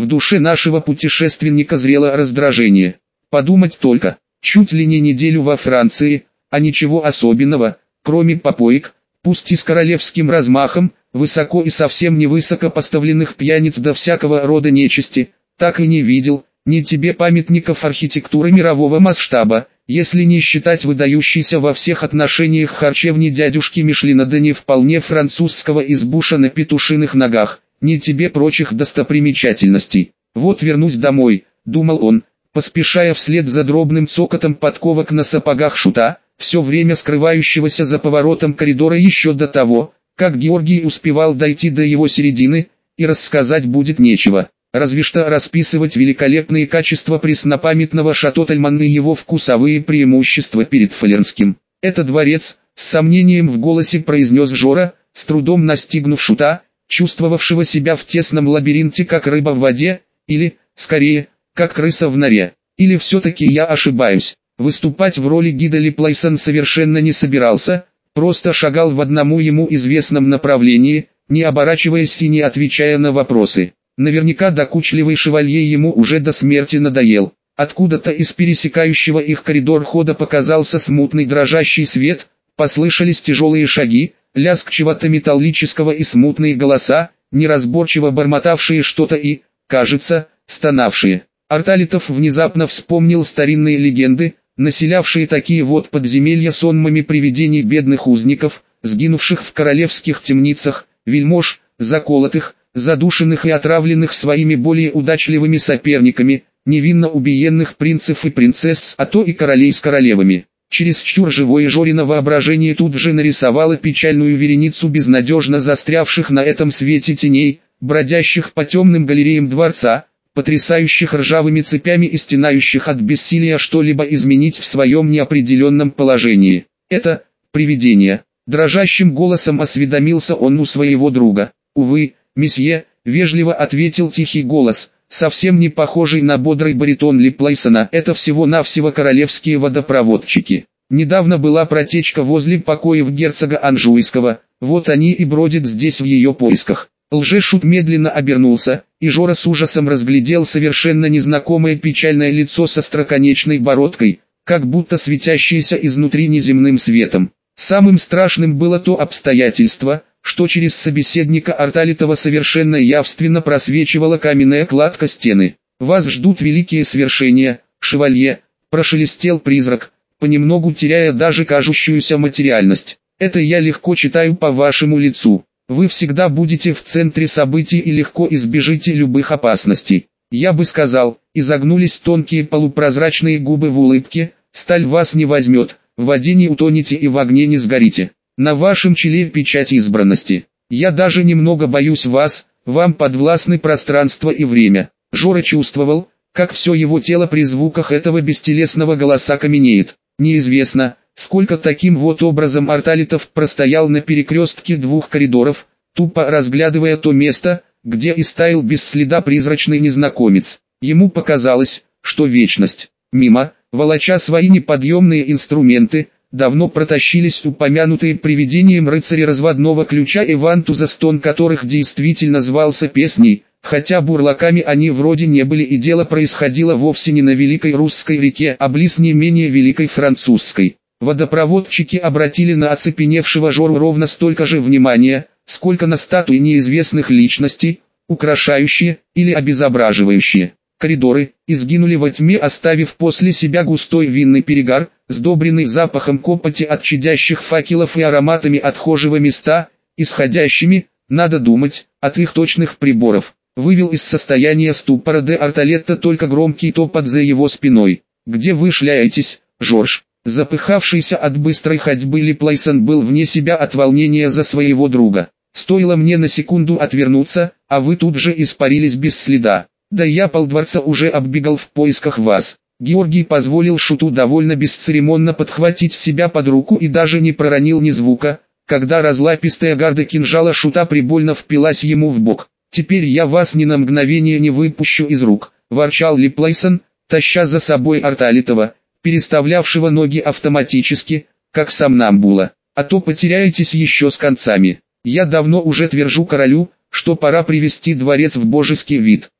душе нашего путешественника зрело раздражение. Подумать только, чуть ли не неделю во Франции, а ничего особенного, кроме попоек, пусть и с королевским размахом, высоко и совсем не высоко поставленных пьяниц до всякого рода нечисти, так и не видел, ни тебе памятников архитектуры мирового масштаба, если не считать выдающейся во всех отношениях харчевни дядюшки Мишлина, да не вполне французского избуша на петушиных ногах, ни тебе прочих достопримечательностей. Вот вернусь домой, думал он, поспешая вслед за дробным цокотом подковок на сапогах шута, все время скрывающегося за поворотом коридора еще до того, как Георгий успевал дойти до его середины, и рассказать будет нечего. Разве что расписывать великолепные качества преснопамятного Шато Тальман и его вкусовые преимущества перед Фалернским. «Это дворец», — с сомнением в голосе произнес Жора, с трудом настигнув шута, чувствовавшего себя в тесном лабиринте как рыба в воде, или, скорее, как крыса в норе. Или все-таки я ошибаюсь. Выступать в роли гида Липлайсон совершенно не собирался, просто шагал в одному ему известном направлении, не оборачиваясь и не отвечая на вопросы. Наверняка докучливый шевалье ему уже до смерти надоел. Откуда-то из пересекающего их коридор хода показался смутный дрожащий свет, послышались тяжелые шаги, лязг чего-то металлического и смутные голоса, неразборчиво бормотавшие что-то и, кажется, стонавшие. Арталитов внезапно вспомнил старинные легенды, населявшие такие вот подземелья сонмами привидений бедных узников, сгинувших в королевских темницах, вельмож, заколотых, задушенных и отравленных своими более удачливыми соперниками, невинно убиенных принцев и принцесс, а то и королей с королевами. Чересчур живое Жорино воображение тут же нарисовало печальную вереницу безнадежно застрявших на этом свете теней, бродящих по темным галереям дворца, потрясающих ржавыми цепями и стенающих от бессилия что-либо изменить в своем неопределенном положении. «Это привидение», — дрожащим голосом осведомился он у своего друга. «Увы, месье», — вежливо ответил тихий голос, совсем не похожий на бодрый баритон Липлайсона. «Это всего-навсего королевские водопроводчики. Недавно была протечка возле покоев герцога Анжуйского, вот они и бродят здесь в ее поисках». Лжешут медленно обернулся, и Жора с ужасом разглядел совершенно незнакомое печальное лицо со остроконечной бородкой, как будто светящееся изнутри неземным светом. Самым страшным было то обстоятельство, что через собеседника Арталитова совершенно явственно просвечивала каменная кладка стены. «Вас ждут великие свершения, шевалье», — прошелестел призрак, понемногу теряя даже кажущуюся материальность. «Это я легко читаю по вашему лицу. Вы всегда будете в центре событий и легко избежите любых опасностей. Я бы сказал», — изогнулись тонкие полупрозрачные губы в улыбке, «сталь вас не возьмет, в воде не утонете и в огне не сгорите. На вашем челе печать избранности. Я даже немного боюсь вас, вам подвластны пространство и время». Жора чувствовал, как все его тело при звуках этого бестелесного голоса каменеет. Неизвестно, сколько таким вот образом Арталитов простоял на перекрестке двух коридоров, тупо разглядывая то место, где истаял без следа призрачный незнакомец. Ему показалось, что вечность. Мимо, волоча свои неподъемные инструменты, давно протащились упомянутые привидением рыцари разводного ключа и вантуза, стон которых действительно звался песней, хотя бурлаками они вроде не были, и дело происходило вовсе не на великой русской реке, а близ не менее великой французской. Водопроводчики обратили на оцепеневшего Жору ровно столько же внимания, сколько на статуи неизвестных личностей, украшающие или обезображивающие. Коридоры изгинули во тьме, оставив после себя густой винный перегар, сдобренный запахом копоти от чадящих факелов и ароматами отхожего места, исходящими, надо думать, от их точных приборов. Вывел из состояния ступора де Арталетто только громкий топот за его спиной. «Где вы шляетесь, Жорж?» Запыхавшийся от быстрой ходьбы Липлайсон был вне себя от волнения за своего друга. «Стоило мне на секунду отвернуться, а вы тут же испарились без следа. Да я полдворца уже оббегал в поисках вас». Георгий позволил шуту довольно бесцеремонно подхватить себя под руку и даже не проронил ни звука, когда разлапистая гарда кинжала шута прибольно впилась ему в бок. «Теперь я вас ни на мгновение не выпущу из рук», – ворчал Липлайсон, таща за собой Арталитова, переставлявшего ноги автоматически, как сомнамбула. «А то потеряетесь еще с концами. Я давно уже твержу королю, что пора привести дворец в божеский вид.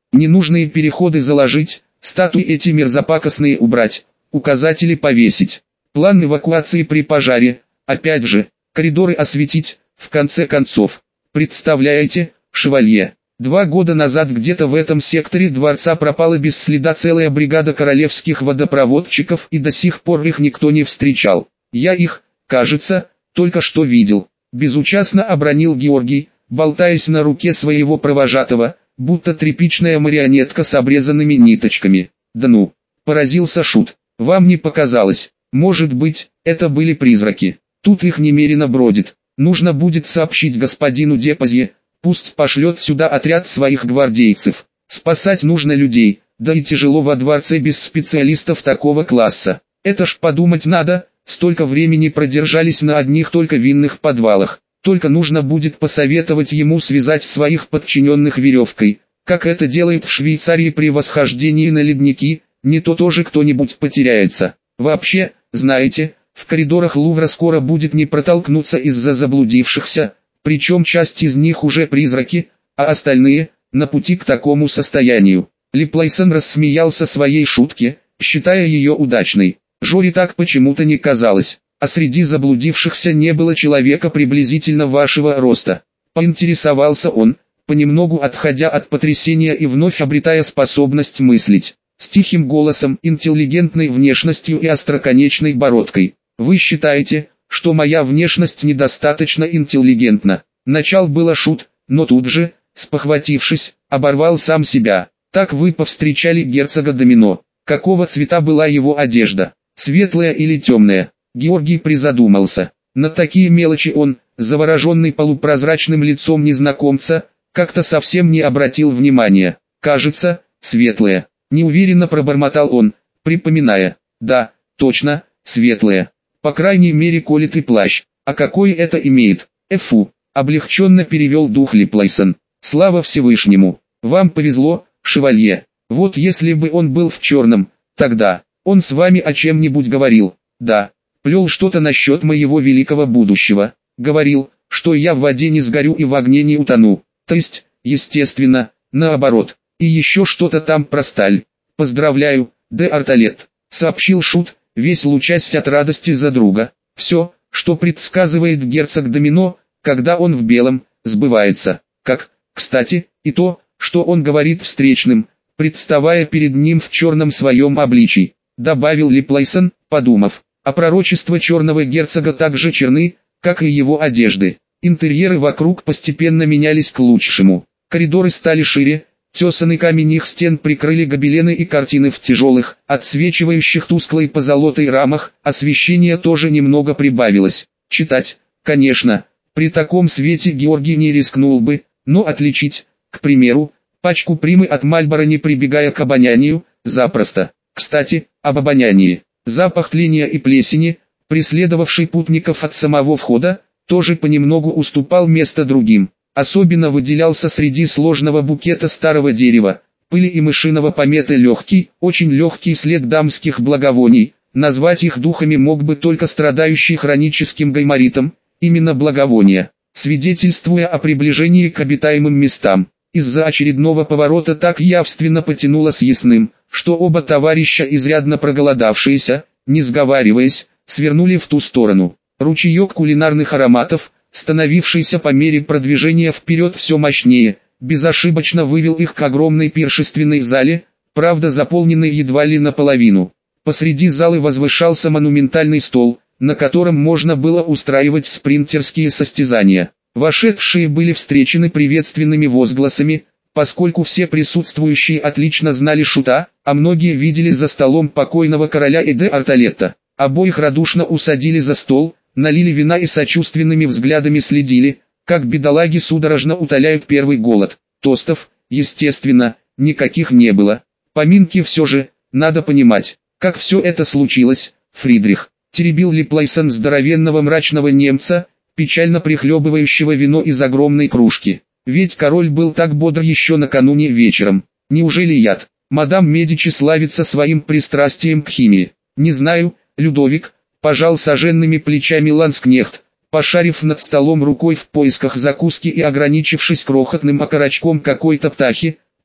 Ненужные переходы заложить, статуи эти мерзопакостные убрать, указатели повесить. План эвакуации при пожаре, опять же, коридоры осветить, в конце концов. Представляете, шевалье? 2 года назад где-то в этом секторе дворца пропала без следа целая бригада королевских водопроводчиков, и до сих пор их никто не встречал. Я их, кажется, только что видел. Безучастно обронил Георгий, болтаясь на руке своего провожатого, будто тряпичная марионетка с обрезанными ниточками. Да ну, поразился Шут. Вам не показалось? Может быть, это были призраки. Тут их немерено бродит. Нужно будет сообщить господину Депозье, пусть пошлет сюда отряд своих гвардейцев. Спасать нужно людей, да и тяжело во дворце без специалистов такого класса. Это ж подумать надо, столько времени продержались на одних только винных подвалах. Только нужно будет посоветовать ему связать своих подчиненных веревкой, как это делают в Швейцарии при восхождении на ледники, не то тоже кто-нибудь потеряется. Вообще, знаете, в коридорах Лувра скоро будет не протолкнуться из-за заблудившихся, причем часть из них уже призраки, а остальные – на пути к такому состоянию. Липлайсон рассмеялся своей шутке, считая ее удачной. Жоре так почему-то не казалось, а среди заблудившихся не было человека приблизительно вашего роста. Поинтересовался он, понемногу отходя от потрясения и вновь обретая способность мыслить. С тихим голосом, интеллигентной внешностью и остроконечной бородкой. Вы считаете, что моя внешность недостаточно интеллигентна? Начал было Шут, но тут же, спохватившись, оборвал сам себя. Так вы повстречали герцога Домино. Какого цвета была его одежда? Светлая или темная? Георгий призадумался. На такие мелочи он, завороженный полупрозрачным лицом незнакомца, как-то совсем не обратил внимания. Кажется, светлая. Неуверенно пробормотал он, припоминая. Да, точно, светлая. По крайней мере колитый плащ. А какой это имеет? Эфу. Облегченно перевел дух Липлайсон. Слава Всевышнему. Вам повезло, шевалье. Вот если бы он был в черном, тогда он с вами о чем-нибудь говорил. Да, плел что-то насчет моего великого будущего. Говорил, что я в воде не сгорю и в огне не утону. То есть, естественно, наоборот. И еще что-то там про сталь. Поздравляю, де Арталет, сообщил Шут, весь лучась от радости за друга. Все, что предсказывает герцог Домино, когда он в белом, сбывается. Как, кстати, и то, что он говорит встречным, представая перед ним в черном своем обличии, добавил Липлайсон, подумав. А пророчества черного герцога так же черны, как и его одежды. Интерьеры вокруг постепенно менялись к лучшему. Коридоры стали шире, тесанный камень их стен прикрыли гобелены и картины в тяжелых, отсвечивающих тусклой позолотой рамах, освещение тоже немного прибавилось. Читать, конечно, при таком свете Георгий не рискнул бы, но отличить, к примеру, пачку примы от Мальборо не прибегая к обонянию, запросто. Кстати, об обонянии. Запах тления и плесени, преследовавший путников от самого входа, тоже понемногу уступал место другим. Особенно выделялся среди сложного букета старого дерева, пыли и мышиного помета легкий, очень легкий след дамских благовоний. Назвать их духами мог бы только страдающий хроническим гайморитом, именно благовония, свидетельствуя о приближении к обитаемым местам. Из-за очередного поворота так явственно потянуло съестным, что оба товарища, изрядно проголодавшиеся, не сговариваясь, свернули в ту сторону. Ручеек кулинарных ароматов, становившийся по мере продвижения вперед все мощнее, безошибочно вывел их к огромной пиршественной зале, правда заполненной едва ли наполовину. Посреди залы возвышался монументальный стол, на котором можно было устраивать спринтерские состязания. Вошедшие были встречены приветственными возгласами, поскольку все присутствующие отлично знали Шута, а многие видели за столом покойного короля Эде Арталетта. Обоих радушно усадили за стол, налили вина и сочувственными взглядами следили, как бедолаги судорожно утоляют первый голод. Тостов, естественно, никаких не было. Поминки все же, надо понимать, как все это случилось. Фридрих теребил Липлайсон здоровенного мрачного немца, печально прихлебывающего вино из огромной кружки. Ведь король был так бодр еще накануне вечером. Неужели яд? Мадам Медичи славится своим пристрастием к химии. Не знаю, Людовик, пожал соженными плечами ланскнехт, пошарив над столом рукой в поисках закуски и ограничившись крохотным окорочком какой-то птахи,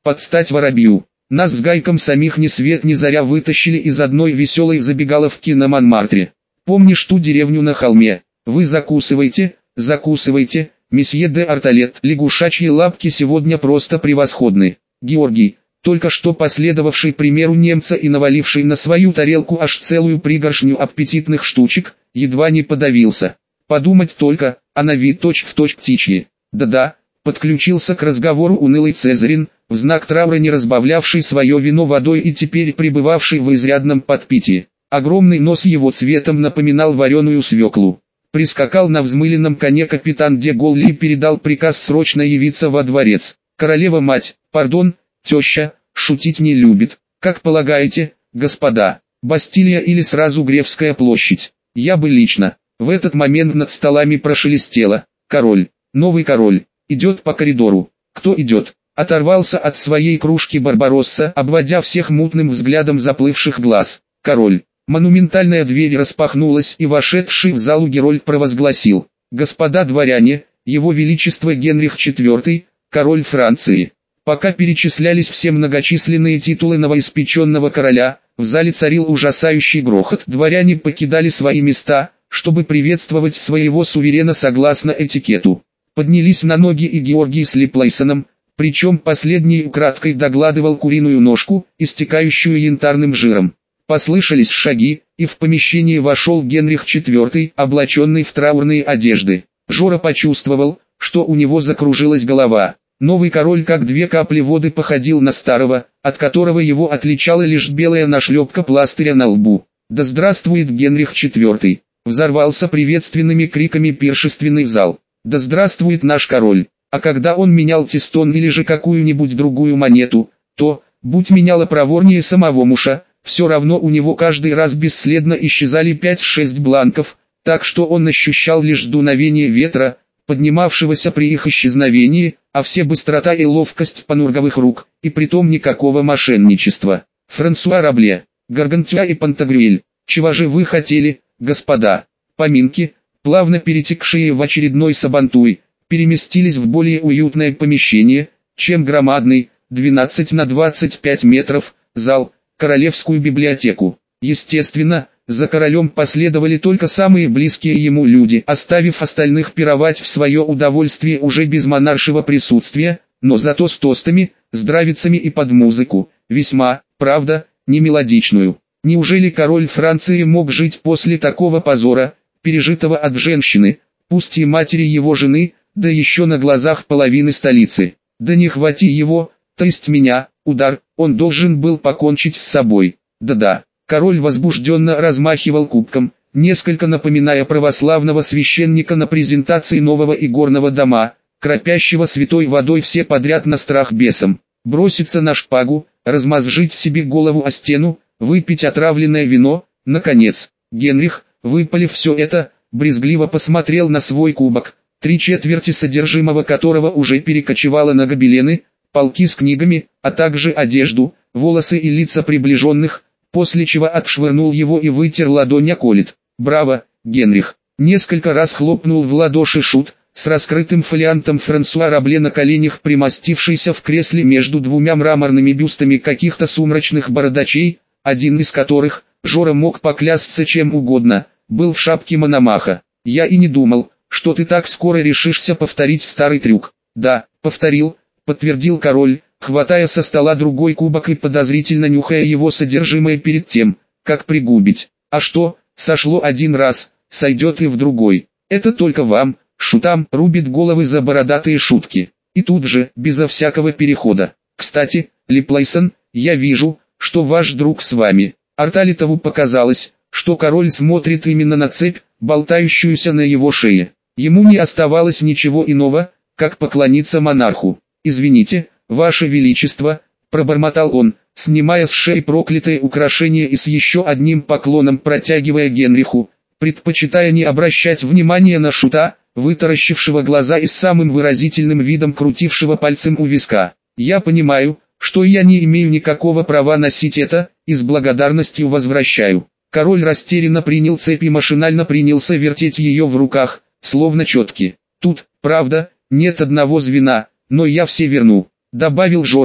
под стать воробью. Нас с Гайком самих ни свет ни заря вытащили из одной веселой забегаловки на Монмартре. Помнишь ту деревню на холме? Вы закусывайте, закусывайте, месье де Арталет. Лягушачьи лапки сегодня просто превосходны. Георгий, только что последовавший примеру немца и наваливший на свою тарелку аж целую пригоршню аппетитных штучек, едва не подавился. Подумать только, а на вид точь-в-точь птичьи. Да-да, подключился к разговору унылый Цезарин, в знак траура не разбавлявший свое вино водой и теперь пребывавший в изрядном подпитии. Огромный нос его цветом напоминал вареную свеклу. Прискакал на взмыленном коне капитан де Голли и передал приказ срочно явиться во дворец. Королева-мать, пардон, теща, шутить не любит. Как полагаете, господа, Бастилия или сразу Гревская площадь? Я бы лично. В этот момент над столами прошелестело. Король, новый король, идет по коридору. Кто идет? Оторвался от своей кружки Барбаросса, обводя всех мутным взглядом заплывших глаз. Король. Монументальная дверь распахнулась, и вошедший в залу Герольд провозгласил: «Господа дворяне, его величество Генрих IV, король Франции». Пока перечислялись все многочисленные титулы новоиспеченного короля, в зале царил ужасающий грохот. Дворяне покидали свои места, чтобы приветствовать своего суверена согласно этикету. Поднялись на ноги и Георгий с Липлейсоном, причем последний украдкой догладывал куриную ножку, истекающую янтарным жиром. Послышались шаги, и в помещение вошел Генрих IV, облаченный в траурные одежды. Жора почувствовал, что у него закружилась голова. Новый король как две капли воды походил на старого, от которого его отличала лишь белая нашлепка пластыря на лбу. «Да здравствует Генрих IV!» Взорвался приветственными криками пиршественный зал. «Да здравствует наш король!» А когда он менял тестон или же какую-нибудь другую монету, то, будь меняла проворнее самого муша, все равно у него каждый раз бесследно исчезали 5-6 бланков, так что он ощущал лишь дуновение ветра, поднимавшегося при их исчезновении, а все быстрота и ловкость панурговых рук, и притом никакого мошенничества. Франсуа Рабле, Гаргантюа и Пантагрюэль, чего же вы хотели, господа? Поминки, плавно перетекшие в очередной сабантуй, переместились в более уютное помещение, чем громадный, 12 на 25 метров, зал, королевскую библиотеку. Естественно, за королем последовали только самые близкие ему люди, оставив остальных пировать в свое удовольствие уже без монаршего присутствия, но зато с тостами, здравицами и под музыку, весьма, правда, не мелодичную. Неужели король Франции мог жить после такого позора, пережитого от женщины, пусть и матери его жены, да еще на глазах половины столицы? Да не хвати его, то есть меня, удар, он должен был покончить с собой. Да-да, король возбужденно размахивал кубком, несколько напоминая православного священника на презентации нового игорного дома, кропящего святой водой все подряд на страх бесам. Броситься на шпагу, размозжить себе голову о стену, выпить отравленное вино, наконец. Генрих, выпалив все это, брезгливо посмотрел на свой кубок, 3/4 содержимого которого уже перекочевало на гобелены, полки с книгами, а также одежду, волосы и лица приближенных, после чего отшвырнул его и вытер ладонь о колет. «Браво, Генрих!» Несколько раз хлопнул в ладоши шут, с раскрытым фолиантом Франсуа Рабле на коленях, примостившийся в кресле между двумя мраморными бюстами каких-то сумрачных бородачей, один из которых, Жора мог поклясться чем угодно, был в шапке Мономаха. «Я и не думал, что ты так скоро решишься повторить старый трюк». «Да, повторил», подтвердил король, хватая со стола другой кубок и подозрительно нюхая его содержимое перед тем, как пригубить. «А что, сошло один раз, сойдет и в другой. Это только вам, шутам, рубит головы за бородатые шутки». И тут же, безо всякого перехода: «Кстати, Липлейсон, я вижу, что ваш друг с вами». Арталитову показалось, что король смотрит именно на цепь, болтающуюся на его шее. Ему не оставалось ничего иного, как поклониться монарху. «Извините, ваше величество», — пробормотал он, снимая с шеи проклятое украшение и с еще одним поклоном протягивая Генриху, предпочитая не обращать внимания на шута, вытаращившего глаза и с самым выразительным видом крутившего пальцем у виска. «Я понимаю, что я не имею никакого права носить это, и с благодарностью возвращаю». Король растерянно принял цепь и машинально принялся вертеть ее в руках, словно четки. «Тут, правда, нет одного звена, но я все верну», — добавил Жора,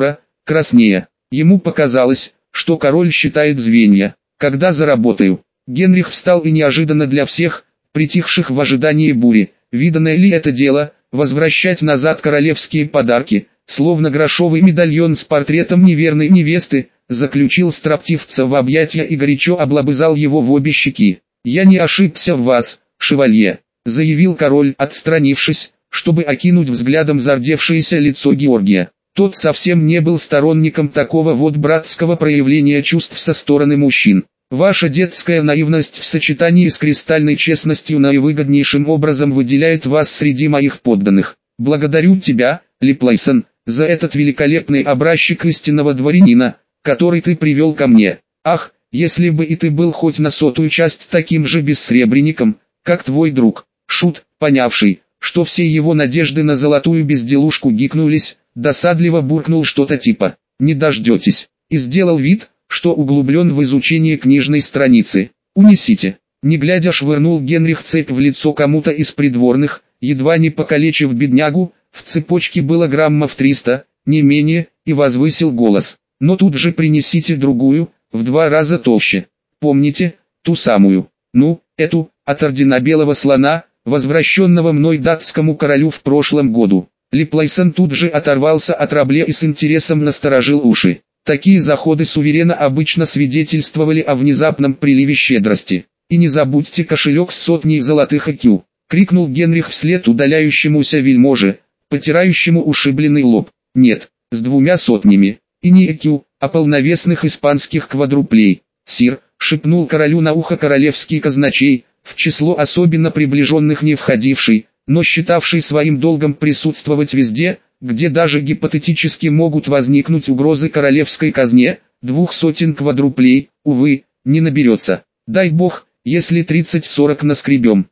краснея. Ему показалось, что король считает звенья. Когда заработаю? Генрих встал и неожиданно для всех, притихших в ожидании бури, виданное ли это дело, возвращать назад королевские подарки, словно грошовый медальон с портретом неверной невесты, заключил строптивца в объятия и горячо облобызал его в обе щеки. «Я не ошибся в вас, шевалье», — заявил король, отстранившись, чтобы окинуть взглядом зардевшееся лицо Георгия. Тот совсем не был сторонником такого вот братского проявления чувств со стороны мужчин. Ваша детская наивность в сочетании с кристальной честностью наивыгоднейшим образом выделяет вас среди моих подданных. Благодарю тебя, Липлайсон, за этот великолепный образчик истинного дворянина, который ты привел ко мне. Ах, если бы и ты был хоть на 100-ю часть таким же бессребренником, как твой друг». Шут, понявший, что все его надежды на золотую безделушку гикнулись, досадливо буркнул что-то типа «не дождетесь» и сделал вид, что углублен в изучение книжной страницы. «Унесите». Не глядя швырнул Генрих цепь в лицо кому-то из придворных, едва не покалечив беднягу, в цепочке было граммов 300, не менее, и возвысил голос. «Но тут же принесите другую, в 2 раза толще. Помните, ту самую, ну, эту, от ордена Белого Слона, возвращенного мной датскому королю в прошлом году». Липлайсон тут же оторвался от рабле и с интересом насторожил уши. Такие заходы суверена обычно свидетельствовали о внезапном приливе щедрости. «И не забудьте кошелек с 100 золотых ЭКЮ», — крикнул Генрих вслед удаляющемуся вельможе, потирающему ушибленный лоб. «Нет, с 200, и не ЭКЮ, а полновесных испанских квадруплей». «Сир», — шепнул королю на ухо королевский казначей, в число особенно приближенных не входивший, но считавший своим долгом присутствовать везде, где даже гипотетически могут возникнуть угрозы королевской казне, 200 квадруплей, увы, не наберется. Дай бог, если 30-40 наскребем.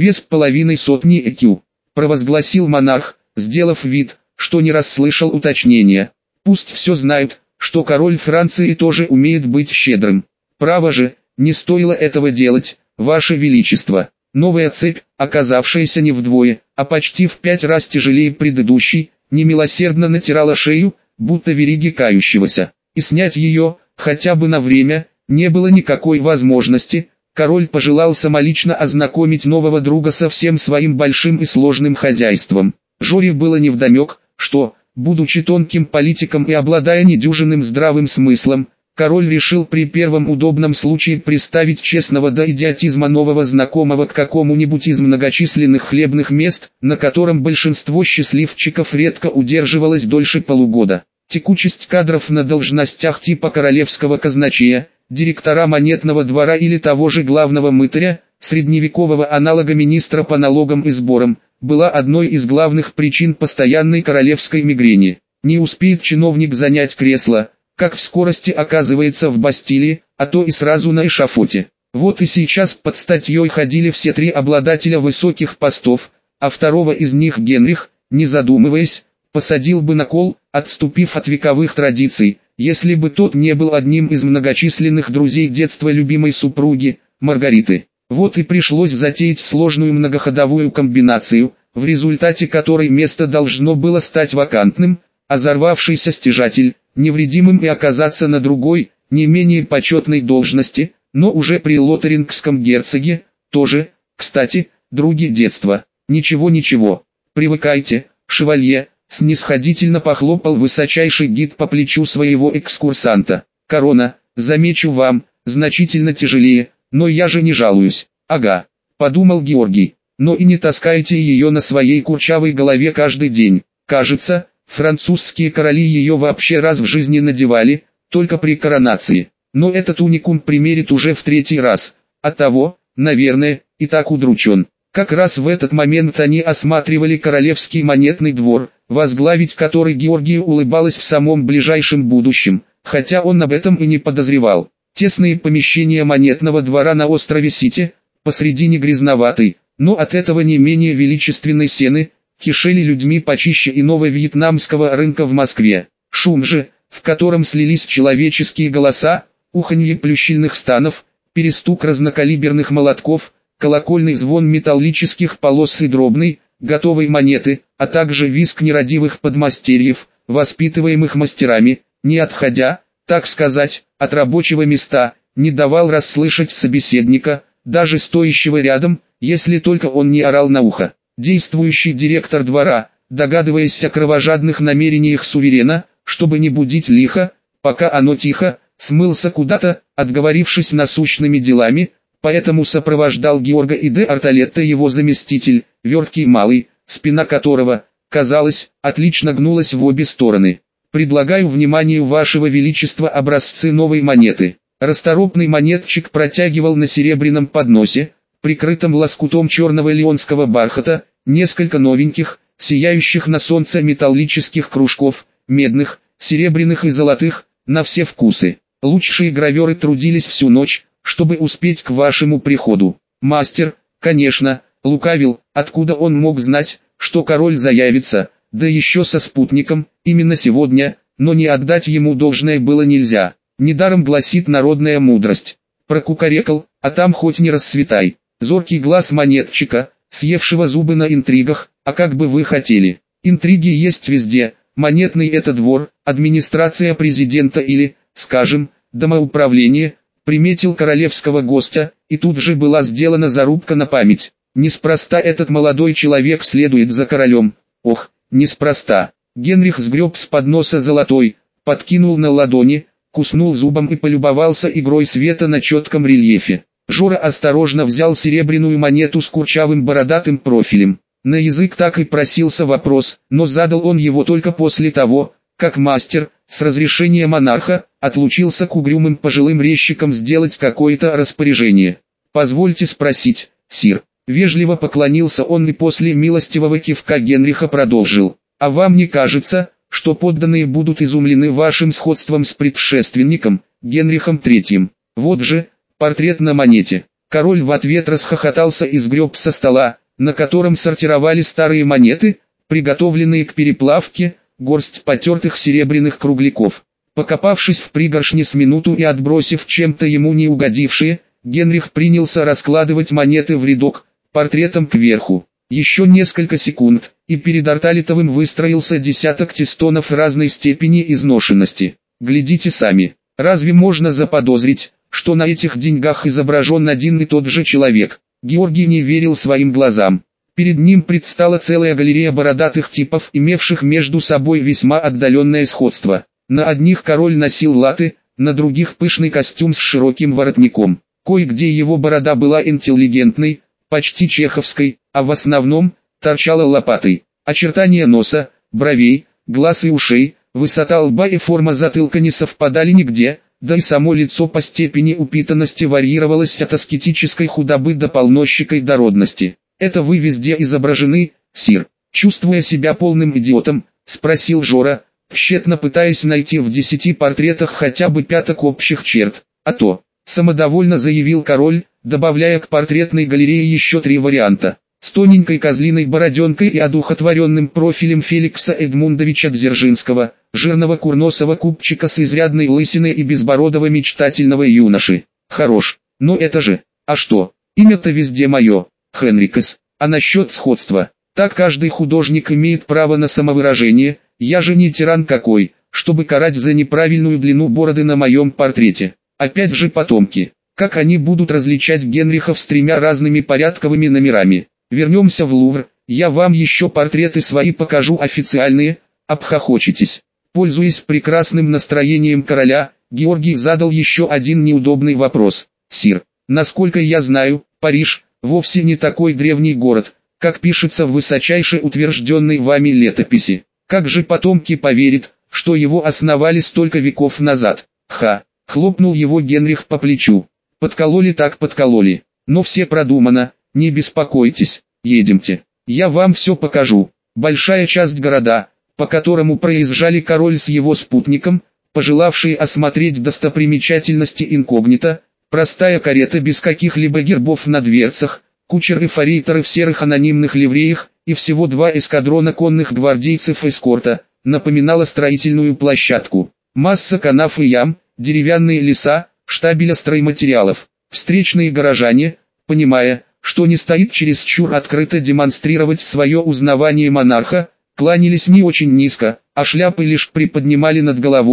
250 ЭКЮ, провозгласил монарх, сделав вид, что не расслышал уточнения. Пусть все знают, что король Франции тоже умеет быть щедрым. Право же, не стоило этого делать, ваше величество. Новая цепь, оказавшаяся не вдвое, а почти в 5 раз тяжелее предыдущей, немилосердно натирала шею, будто вериги кающегося. И снять ее, хотя бы на время, не было никакой возможности. Король пожелал самолично ознакомить нового друга со всем своим большим и сложным хозяйством. Жоре было невдомек, что, будучи тонким политиком и обладая недюжинным здравым смыслом, король решил при первом удобном случае приставить честного до идиотизма нового знакомого к какому-нибудь из многочисленных хлебных мест, на котором большинство счастливчиков редко удерживалось дольше полугода. Текучесть кадров на должностях типа королевского казначея, директора монетного двора или того же главного мытаря, средневекового аналога министра по налогам и сборам, была одной из главных причин постоянной королевской мигрени. Не успеет чиновник занять кресло, как в скорости оказывается в Бастилии, а то и сразу на эшафоте. Вот и сейчас под статьей ходили все 3 обладателя высоких постов, а второго из них Генрих, не задумываясь, посадил бы на кол, отступив от вековых традиций, если бы тот не был одним из многочисленных друзей детства любимой супруги, Маргариты. Вот и пришлось затеять сложную многоходовую комбинацию, в результате которой место должно было стать вакантным, а взорвавшийся стяжатель, невредимым и оказаться на другой, не менее почетной должности, но уже при лотарингском герцоге, тоже, кстати, други детства. «Ничего, привыкайте, шевалье», снисходительно похлопал высочайший гид по плечу своего экскурсанта. «Корона, замечу вам, значительно тяжелее, но я же не жалуюсь». «Ага», подумал Георгий, «но и не таскайте ее на своей курчавой голове каждый день. Кажется, французские короли ее вообще раз в жизни надевали, только при коронации. Но этот уникум примерит уже в 3-й раз. Оттого, наверное, и так удручен». Как раз в этот момент они осматривали королевский монетный двор, возглавить который Георгию улыбалось в самом ближайшем будущем, хотя он об этом и не подозревал. Тесные помещения монетного двора на острове Сити, посредине грязноватой, но от этого не менее величественной сены, кишели людьми почище иного вьетнамского рынка в Москве. Шум же, в котором слились человеческие голоса, уханье плющильных станов, перестук разнокалиберных молотков, колокольный звон металлических полос и дробной, готовой монеты, а также визг нерадивых подмастерьев, воспитываемых мастерами, не отходя, так сказать, от рабочего места, не давал расслышать собеседника, даже стоящего рядом, если только он не орал на ухо. Действующий директор двора, догадываясь о кровожадных намерениях суверена, чтобы не будить лихо, пока оно тихо, смылся куда-то, отговорившись насущными делами, поэтому сопровождал Георга и де Арталетто его заместитель, верткий малый, спина которого, казалось, отлично гнулась в обе стороны. «Предлагаю вниманию вашего величества образцы новой монеты». Расторопный монетчик протягивал на серебряном подносе, прикрытом лоскутом черного леонского бархата, несколько новеньких, сияющих на солнце металлических кружков, медных, серебряных и золотых, на все вкусы. Лучшие граверы трудились всю ночь, чтобы успеть к вашему приходу. Мастер, конечно, лукавил, откуда он мог знать, что король заявится, да еще со спутником, именно сегодня, но не отдать ему должное было нельзя. Недаром гласит народная мудрость. Прокукарекал, а там хоть не расцветай. Зоркий глаз монетчика, съевшего зубы на интригах, а как бы вы хотели. Интриги есть везде, монетный это двор, администрация президента или, скажем, домоуправление, приметил королевского гостя, и тут же была сделана зарубка на память. Неспроста этот молодой человек следует за королем. Ох, неспроста. Генрих сгреб с подноса золотой, подкинул на ладони, куснул зубом и полюбовался игрой света на четком рельефе. Жора осторожно взял серебряную монету с курчавым бородатым профилем. На язык так и просился вопрос, но задал он его только после того, как мастер, с разрешения монарха, отлучился к угрюмым пожилым резчикам сделать какое-то распоряжение. «Позвольте спросить, сир». Вежливо поклонился он и после милостивого кивка Генриха продолжил. «А вам не кажется, что подданные будут изумлены вашим сходством с предшественником, Генрихом III? Вот же, портрет на монете». Король в ответ расхохотался и сгреб со стола, на котором сортировали старые монеты, приготовленные к переплавке, горсть потертых серебряных кругляков. Покопавшись в пригоршне с минуту и отбросив чем-то ему не угодившие, Генрих принялся раскладывать монеты в рядок, портретом кверху. Еще несколько секунд, и перед Арталетовым выстроился десяток тестонов разной степени изношенности. Глядите сами, разве можно заподозрить, что на этих деньгах изображен один и тот же человек? Георгий не верил своим глазам. Перед ним предстала целая галерея бородатых типов, имевших между собой весьма отдаленное сходство. На одних король носил латы, на других пышный костюм с широким воротником. Кое-где его борода была интеллигентной, почти чеховской, а в основном, торчала лопатой. Очертания носа, бровей, глаз и ушей, высота лба и форма затылка не совпадали нигде, да и само лицо по степени упитанности варьировалось от аскетической худобы до полнощекой дородности. «Это вы везде изображены, сир?» Чувствуя себя полным идиотом, спросил Жора, тщетно пытаясь найти в 10 портретах хотя бы пяток общих черт. «А то», самодовольно заявил король, добавляя к портретной галерее еще 3 варианта. С тоненькой козлиной бороденкой и одухотворенным профилем Феликса Эдмундовича Дзержинского, жирного курносого купчика с изрядной лысиной и безбородого мечтательного юноши. Хорош, но это же, а что, имя-то везде мое, Хенрикес. А насчет сходства, так каждый художник имеет право на самовыражение, я же не тиран какой, чтобы карать за неправильную длину бороды на моем портрете. Опять же потомки. Как они будут различать Генрихов с 3 разными порядковыми номерами? Вернемся в Лувр, я вам еще портреты свои покажу официальные, обхохочетесь. Пользуясь прекрасным настроением короля, Георгий задал еще один неудобный вопрос. «Сир, насколько я знаю, Париж, вовсе не такой древний город, как пишется в высочайше утвержденной вами летописи. Как же потомки поверят, что его основали столько веков назад?» «Ха!» — хлопнул его Генрих по плечу. «Подкололи так подкололи, но все продумано, не беспокойтесь, едемте, я вам все покажу». Большая часть города, по которому проезжали король с его спутником, пожелавшие осмотреть достопримечательности инкогнито, простая карета без каких-либо гербов на дверцах, кучер-эфорейторы в серых анонимных ливреях и всего 2 эскадрона конных гвардейцев эскорта, напоминала строительную площадку. Масса канав и ям, деревянные леса, штабеля стройматериалов. Встречные горожане, понимая, что не стоит чересчур открыто демонстрировать свое узнавание монарха, кланялись не очень низко, а шляпы лишь приподнимали над головой,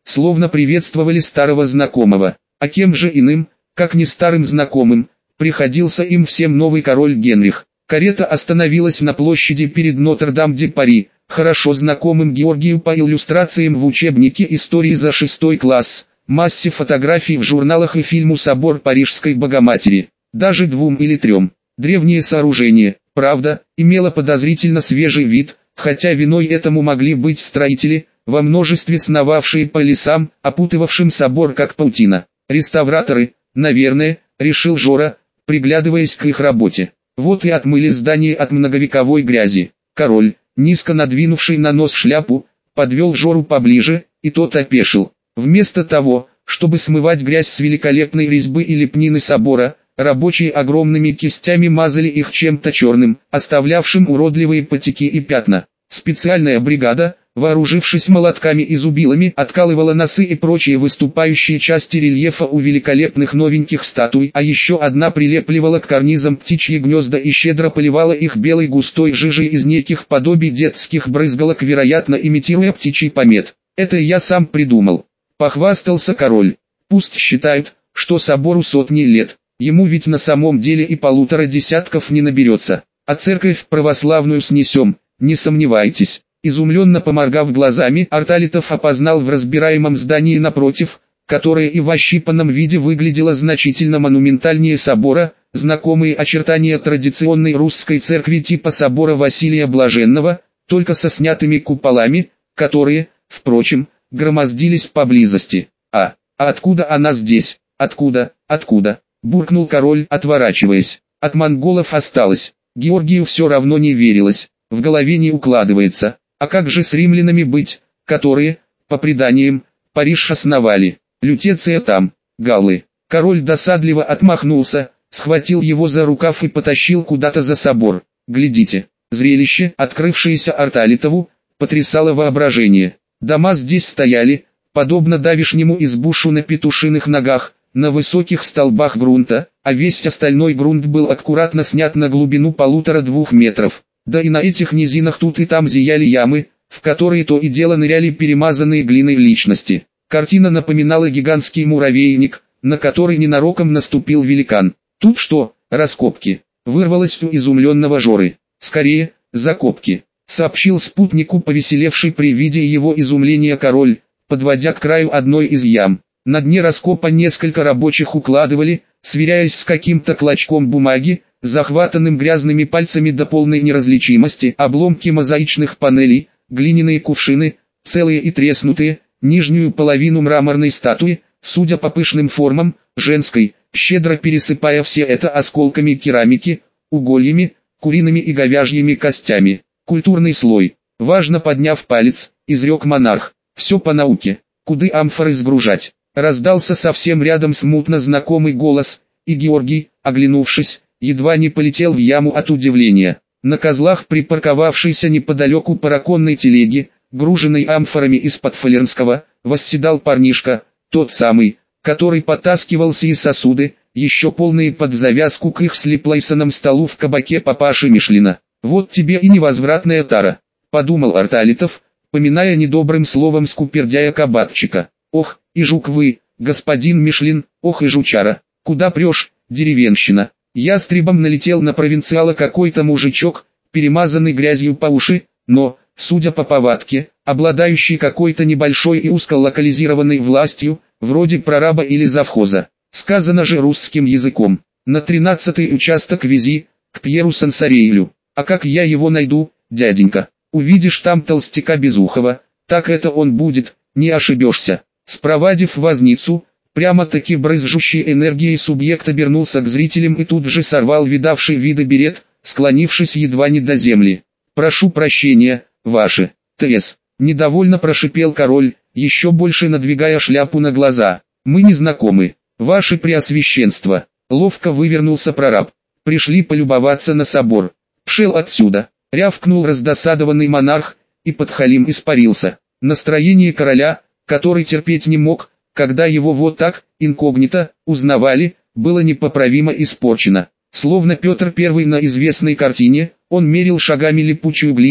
словно приветствовали старого знакомого. А кем же иным, как не старым знакомым, приходился им всем новый король Генрих. Карета остановилась на площади перед Нотр-Дам-де-Пари, хорошо знакомым Георгию по иллюстрациям в учебнике истории за 6 класс, массе фотографий в журналах и фильму «Собор Парижской Богоматери». Даже 2 или 3. Древнее сооружение, правда, имело подозрительно свежий вид, хотя виной этому могли быть строители, во множестве сновавшие по лесам, опутывавшим собор как паутина. Реставраторы, наверное, решил Жора, приглядываясь к их работе. Вот и отмыли здание от многовековой грязи. Король, низко надвинувший на нос шляпу, подвел Жору поближе, и тот опешил. Вместо того, чтобы смывать грязь с великолепной резьбы и лепнины собора, рабочие огромными кистями мазали их чем-то черным, оставлявшим уродливые потеки и пятна. Специальная бригада, вооружившись молотками и зубилами, откалывала носы и прочие выступающие части рельефа у великолепных новеньких статуй, а еще одна прилепливала к карнизам птичьи гнезда и щедро поливала их белой густой жижей из неких подобий детских брызгалок, вероятно имитируя птичий помет. «Это я сам придумал», — похвастался король. «Пусть считают, что собору сотни лет, ему ведь на самом деле и 1,5 десятков не наберется, а церковь православную снесем, не сомневайтесь». Изумленно поморгав глазами, Арталитов опознал в разбираемом здании напротив, которое и в ощипанном виде выглядело значительно монументальнее собора, знакомые очертания традиционной русской церкви типа собора Василия Блаженного, только со снятыми куполами, которые, впрочем, громоздились поблизости. А откуда она здесь? Откуда? Буркнул король, отворачиваясь. От монголов осталось. Георгию все равно не верилось, в голове не укладывается. А как же с римлянами быть, которые, по преданиям, Париж основали? Лютеция там, галлы. Король досадливо отмахнулся, схватил его за рукав и потащил куда-то за собор. Глядите, зрелище, открывшееся Арталитову, потрясало воображение. Дома здесь стояли, подобно давишнему избушу на петушиных ногах, на высоких столбах грунта, а весь остальной грунт был аккуратно снят на глубину 1,5–2 метров. Да и на этих низинах тут и там зияли ямы, в которые то и дело ныряли перемазанные глиной личности. Картина напоминала гигантский муравейник, на который ненароком наступил великан. «Тут что, раскопки?» — вырвалось у изумленного Жоры. «Скорее, закопки», — сообщил спутнику повеселевший при виде его изумления король, подводя к краю одной из ям. На дне раскопа несколько рабочих укладывали, сверяясь с каким-то клочком бумаги, захватанным грязными пальцами до полной неразличимости, обломки мозаичных панелей, глиняные кувшины, целые и треснутые, нижнюю половину мраморной статуи, судя по пышным формам, женской, щедро пересыпая все это осколками керамики, угольями, куриными и говяжьими костями. Культурный слой. Важно подняв палец, изрек монарх. Все по науке. Куды амфоры сгружать? Раздался совсем рядом смутно знакомый голос, и Георгий, оглянувшись, едва не полетел в яму от удивления. На козлах припарковавшейся неподалеку параконной телеги, груженной амфорами из-под Фалернского, восседал парнишка, тот самый, который потаскивался из сосуды, еще полные под завязку к их с Леплейсоном столу в кабаке папаши Мишлина. «Вот тебе и невозвратная тара», — подумал Арталитов, поминая недобрым словом скупердяя кабачика. «Ох, и жук вы, господин Мишлин, ох и жучара, куда прешь, деревенщина». Ястребом налетел на провинциала какой-то мужичок, перемазанный грязью по уши, но, судя по повадке, обладающий какой-то небольшой и узколокализированной властью, вроде прораба или завхоза. Сказано же русским языком. На 13-й участок вези, к Пьеру Сансарейлю. А как я его найду, дяденька? Увидишь там толстяка Безухова, так это он будет, не ошибешься. Спровадив возницу, прямо-таки брызжущей энергией субъект обернулся к зрителям и тут же сорвал видавший виды берет, склонившись едва не до земли. «Прошу прощения, ваше, ТС», — недовольно прошипел король, еще больше надвигая шляпу на глаза. «Мы не знакомы, ваше преосвященство», — ловко вывернулся прораб. «Пришли полюбоваться на собор». «Пшел отсюда», — рявкнул раздосадованный монарх, и подхалим испарился. Настроение короля, который терпеть не мог, когда его вот так, инкогнито, узнавали, было непоправимо испорчено. Словно Петр I на известной картине, он мерил шагами липучую глину,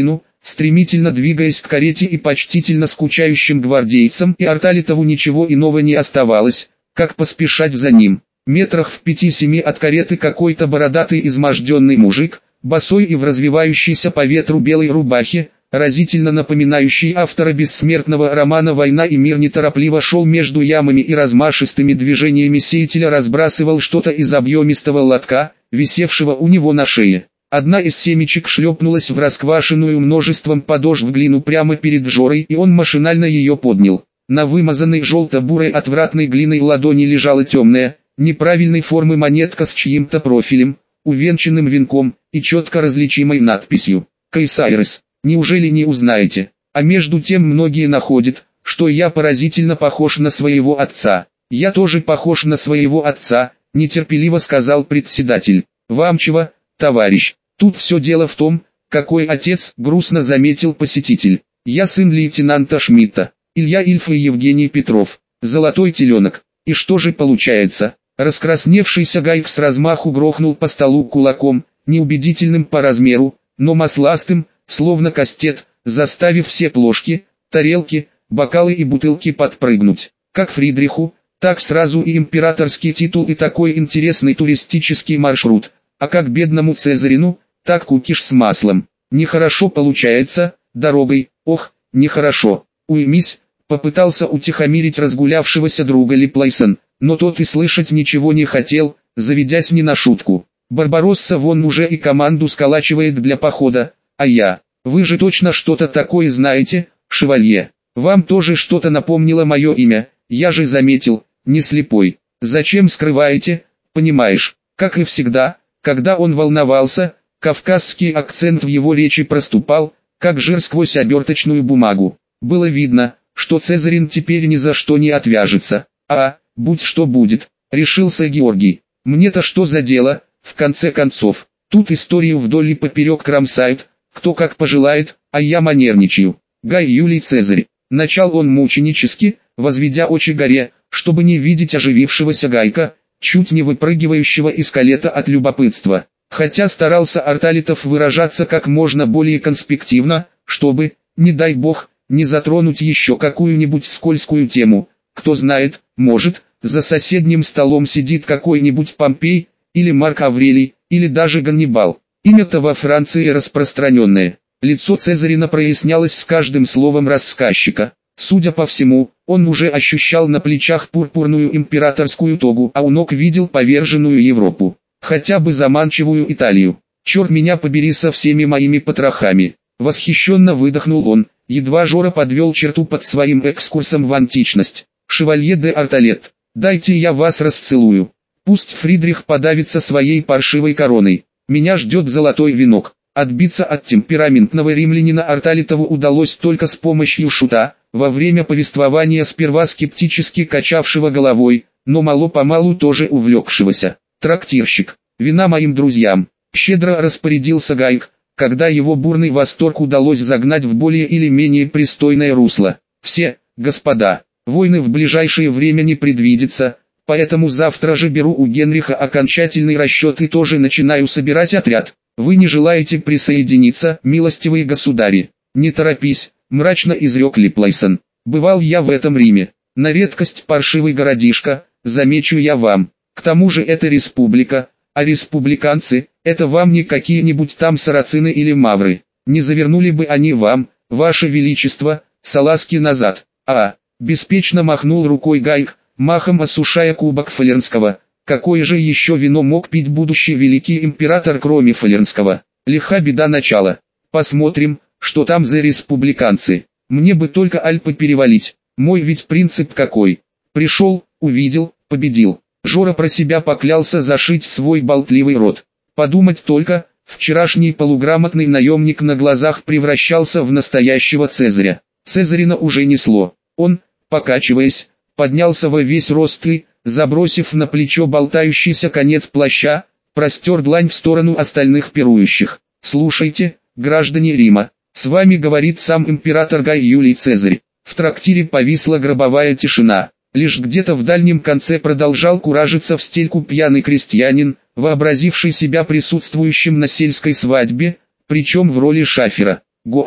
стремительно двигаясь к карете и почтительно скучающим гвардейцам, и Арталитову ничего иного не оставалось, как поспешать за ним. Метрах в 5-7 от кареты какой-то бородатый изможденный мужик, босой и в развивающейся по ветру белой рубахе, разительно напоминающий автора бессмертного романа «Война и мир», неторопливо шел между ямами и размашистыми движениями сеятеля разбрасывал что-то из объемистого лотка, висевшего у него на шее. Одна из семечек шлепнулась в расквашенную множеством подошв глину прямо перед Жорой, и он машинально ее поднял. На вымазанной желто-бурой отвратной глиной ладони лежала темная, неправильной формы монетка с чьим-то профилем, увенчанным венком и четко различимой надписью «Кайсайрес». Неужели не узнаете? А между тем многие находят, что я поразительно похож на своего отца. Я тоже похож на своего отца, нетерпеливо сказал председатель. Вам чего, товарищ? Тут все дело в том, какой отец, грустно заметил посетитель. Я сын лейтенанта Шмидта, Илья Ильф и Евгений Петров, золотой теленок. И что же получается? Раскрасневшийся Гайк с размаху грохнул по столу кулаком, неубедительным по размеру, но масластым, словно кастет, заставив все плошки, тарелки, бокалы и бутылки подпрыгнуть. Как Фридриху, так сразу и императорский титул и такой интересный туристический маршрут, а как бедному Цезарину, так кукиш с маслом. Нехорошо получается, дорогой, ох, нехорошо. Уймись, попытался утихомирить разгулявшегося друга Липлайсон, но тот и слышать ничего не хотел, заведясь не на шутку. Барбаросса вон уже и команду сколачивает для похода. А я, вы же точно что-то такое знаете, шевалье. Вам тоже что-то напомнило мое имя, я же заметил, не слепой. Зачем скрываете, понимаешь, как и всегда, когда он волновался, кавказский акцент в его речи проступал, как жир сквозь оберточную бумагу. Было видно, что Цезарин теперь ни за что не отвяжется. А, будь что будет, решился Георгий. Мне-то что за дело, в конце концов, тут историю вдоль и поперек кромсают, кто как пожелает, а я манерничаю. Гай Юлий Цезарь. Начал он мученически, возведя очи горе, чтобы не видеть оживившегося Гайка, чуть не выпрыгивающего из калета от любопытства. Хотя старался Арталитов выражаться как можно более конспективно, чтобы, не дай бог, не затронуть еще какую-нибудь скользкую тему. Кто знает, может, за соседним столом сидит какой-нибудь Помпей, или Марк Аврелий, или даже Ганнибал. Имя-то во Франции распространенное. Лицо Цезарина прояснялось с каждым словом рассказчика. Судя по всему, он уже ощущал на плечах пурпурную императорскую тогу, а у ног видел поверженную Европу. Хотя бы заманчивую Италию. Черт меня побери со всеми моими потрохами. Восхищенно выдохнул он, едва Жора подвел черту под своим экскурсом в античность. Шевалье де Арталет, дайте я вас расцелую. Пусть Фридрих подавится своей паршивой короной. Меня ждет золотой венок. Отбиться от темпераментного римлянина Арталитову удалось только с помощью шута, во время повествования сперва скептически качавшего головой, но мало-помалу тоже увлекшегося. Трактирщик, вина моим друзьям, щедро распорядился Гайк, когда его бурный восторг удалось загнать в более или менее пристойное русло. Все, господа, войны в ближайшее время не предвидится, поэтому завтра же беру у Генриха окончательный расчет и тоже начинаю собирать отряд. Вы не желаете присоединиться, милостивые государи? Не торопись, мрачно изрек Липлайсон. Бывал я в этом Риме. На редкость паршивый городишко, замечу я вам. К тому же это республика, а республиканцы, это вам не какие-нибудь там сарацины или мавры. Не завернули бы они вам, ваше величество, салазки назад. Беспечно махнул рукой Гайк, махом осушая кубок Фалернского. Какое же еще вино мог пить будущий великий император кроме Фалернского? Лиха беда начала. Посмотрим, что там за республиканцы. Мне бы только Альпы перевалить. Мой ведь принцип какой. Пришел, увидел, победил. Жора про себя поклялся зашить свой болтливый рот. Подумать только, вчерашний полуграмотный наемник на глазах превращался в настоящего Цезаря. Цезарина уже несло. Он, покачиваясь, поднялся во весь рост и, забросив на плечо болтающийся конец плаща, простер длань в сторону остальных пирующих. «Слушайте, граждане Рима, с вами говорит сам император Гай Юлий Цезарь». В трактире повисла гробовая тишина. Лишь где-то в дальнем конце продолжал куражиться в стельку пьяный крестьянин, вообразивший себя присутствующим на сельской свадьбе, причем в роли шафера. «Гоалька,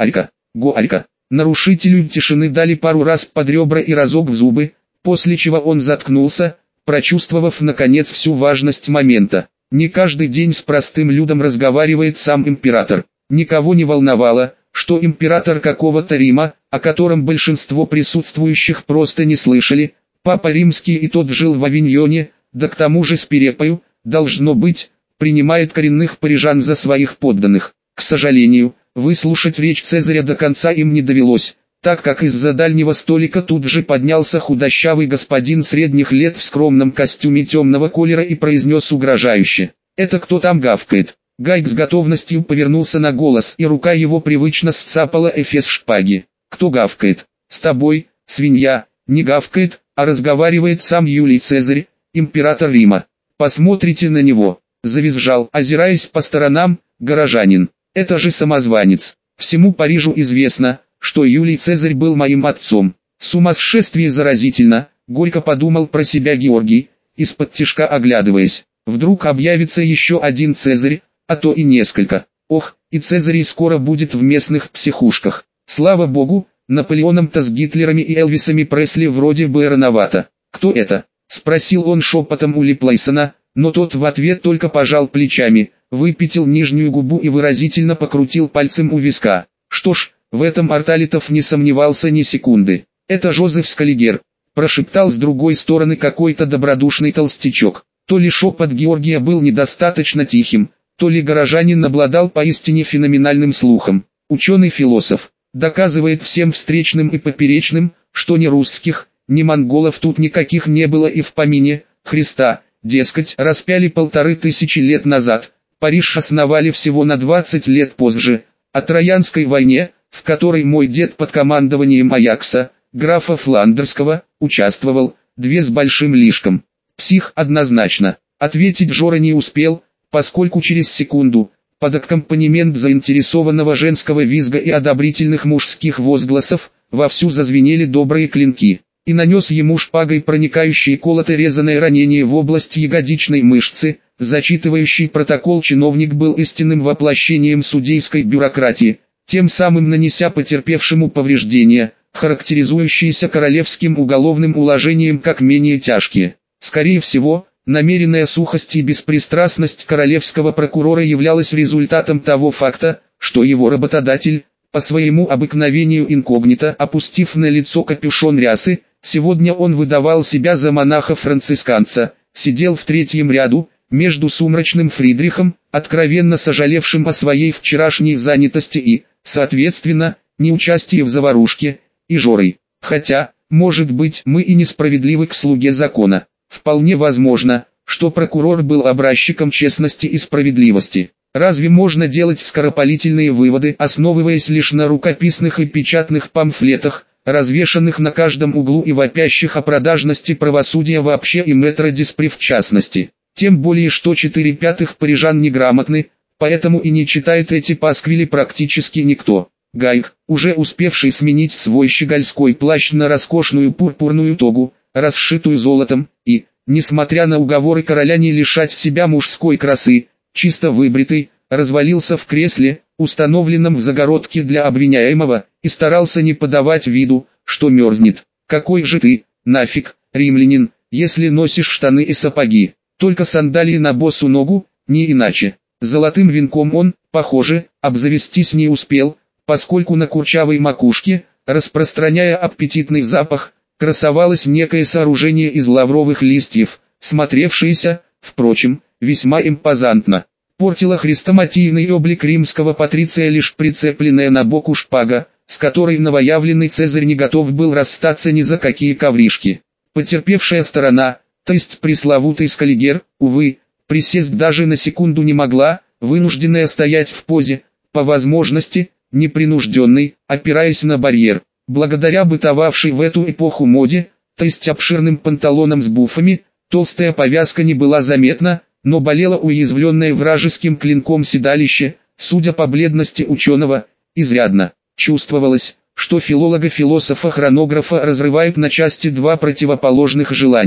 горько. Нарушителю тишины дали пару раз под ребра и разок в зубы, после чего он заткнулся, прочувствовав наконец всю важность момента. Не каждый день с простым людом разговаривает сам император. Никого не волновало, что император какого-то Рима, о котором большинство присутствующих просто не слышали, папа римский и тот жил в Авиньоне, да к тому же с Перепою, должно быть, принимает коренных парижан за своих подданных. К сожалению, выслушать речь Цезаря до конца им не довелось, так как из-за дальнего столика тут же поднялся худощавый господин средних лет в скромном костюме темного колера и произнес угрожающе: «Это кто там гавкает?» Гайк с готовностью повернулся на голос, и рука его привычно сцапала эфес шпаги. «Кто гавкает? С тобой, свинья?» «Не гавкает, а разговаривает сам Юлий Цезарь, император Рима. Посмотрите на него!» Завизжал, озираясь по сторонам, горожанин. «Это же самозванец. Всему Парижу известно, что Юлий Цезарь был моим отцом. Сумасшествие заразительно», горько подумал про себя Георгий, из-под тишка оглядываясь. «Вдруг объявится еще один Цезарь, а то и несколько. Ох, и Цезарей скоро будет в местных психушках. Слава богу, Наполеоном-то с Гитлерами и Элвисами Пресли вроде бы рановато». «Кто это?» — спросил он шепотом у Липлейсона, но тот в ответ только пожал плечами, выпятил нижнюю губу и выразительно покрутил пальцем у виска. Что ж, в этом Арталитов не сомневался ни секунды. «Это Жозеф Скаллигер», — прошептал с другой стороны какой-то добродушный толстячок. То ли шепот Георгия был недостаточно тихим, то ли горожанин обладал поистине феноменальным слухом. Ученый-философ доказывает всем встречным и поперечным, что ни русских, ни монголов тут никаких не было и в помине. Христа, дескать, распяли 1500 лет назад, Париж основали всего на 20 лет позже. О Троянской войне, в которой мой дед под командованием Аякса, графа Фландерского, участвовал, 2 с большим лишком. Псих однозначно. Ответить Жора не успел, поскольку через секунду, под аккомпанемент заинтересованного женского визга и одобрительных мужских возгласов, вовсю зазвенели добрые клинки, и нанес ему шпагой проникающее колото-резаное ранение в область ягодичной мышцы. Зачитывающий протокол чиновник был истинным воплощением судейской бюрократии, тем самым нанеся потерпевшему повреждения, характеризующиеся королевским уголовным уложением как менее тяжкие. Скорее всего, намеренная сухость и беспристрастность королевского прокурора являлась результатом того факта, что его работодатель, по своему обыкновению инкогнито опустив на лицо капюшон рясы, сегодня он выдавал себя за монаха-францисканца, сидел в 3-м ряду, между сумрачным Фридрихом, откровенно сожалевшим о своей вчерашней занятости и, соответственно, неучастии в заварушке, и Жорой. Хотя, может быть, мы и несправедливы к слуге закона. Вполне возможно, что прокурор был образчиком честности и справедливости. Разве можно делать скоропалительные выводы, основываясь лишь на рукописных и печатных памфлетах, развешанных на каждом углу и вопящих о продажности правосудия вообще и метро диспри в частности? Тем более, что 4/5 парижан неграмотны, поэтому и не читает эти пасквили практически никто. Гайк, уже успевший сменить свой щегольской плащ на роскошную пурпурную тогу, расшитую золотом, и, несмотря на уговоры короля не лишать себя мужской красы, чисто выбритый, развалился в кресле, установленном в загородке для обвиняемого, и старался не подавать виду, что мерзнет. «Какой же ты, нафиг, римлянин, если носишь штаны и сапоги? Только сандалии на босу ногу, не иначе». Золотым венком он, похоже, обзавестись не успел, поскольку на курчавой макушке, распространяя аппетитный запах, красовалось некое сооружение из лавровых листьев, смотревшееся, впрочем, весьма импозантно. Портила хрестоматийный облик римского патриция лишь прицепленная на боку шпага, с которой новоявленный Цезарь не готов был расстаться ни за какие ковришки. Потерпевшая сторона, то есть пресловутый Скаллигер, увы, присесть даже на секунду не могла, вынужденная стоять в позе, по возможности, непринужденной, опираясь на барьер. Благодаря бытовавшей в эту эпоху моде, то есть обширным панталонам с буфами, толстая повязка не была заметна, но болело уязвленное вражеским клинком седалище, судя по бледности ученого, изрядно. Чувствовалось, что филолога-философа-хронографа разрывают на части 2 противоположных желания.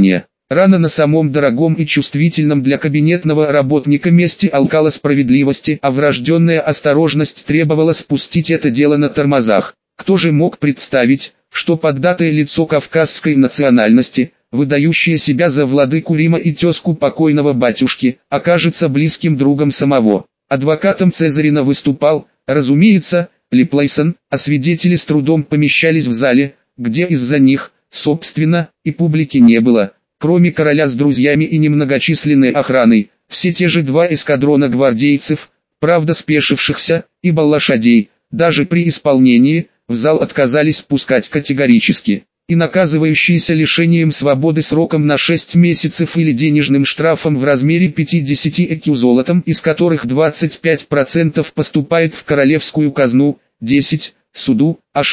Рана на самом дорогом и чувствительном для кабинетного работника месте алкала справедливости, а врожденная осторожность требовала спустить это дело на тормозах. Кто же мог представить, что поддатое лицо кавказской национальности, выдающее себя за владыку Рима и тезку покойного батюшки, окажется близким другом самого. Адвокатом Цезарина выступал, разумеется, Липлейсон, а свидетели с трудом помещались в зале, где из-за них, собственно, и публики не было. Кроме короля с друзьями и немногочисленной охраной, все те же два эскадрона гвардейцев, правда спешившихся, ибо лошадей, даже при исполнении, в зал отказались пускать категорически, и наказывающиеся лишением свободы сроком на 6 месяцев или денежным штрафом в размере 50 экю золотом, из которых 25% поступает в королевскую казну, 10 – суду, а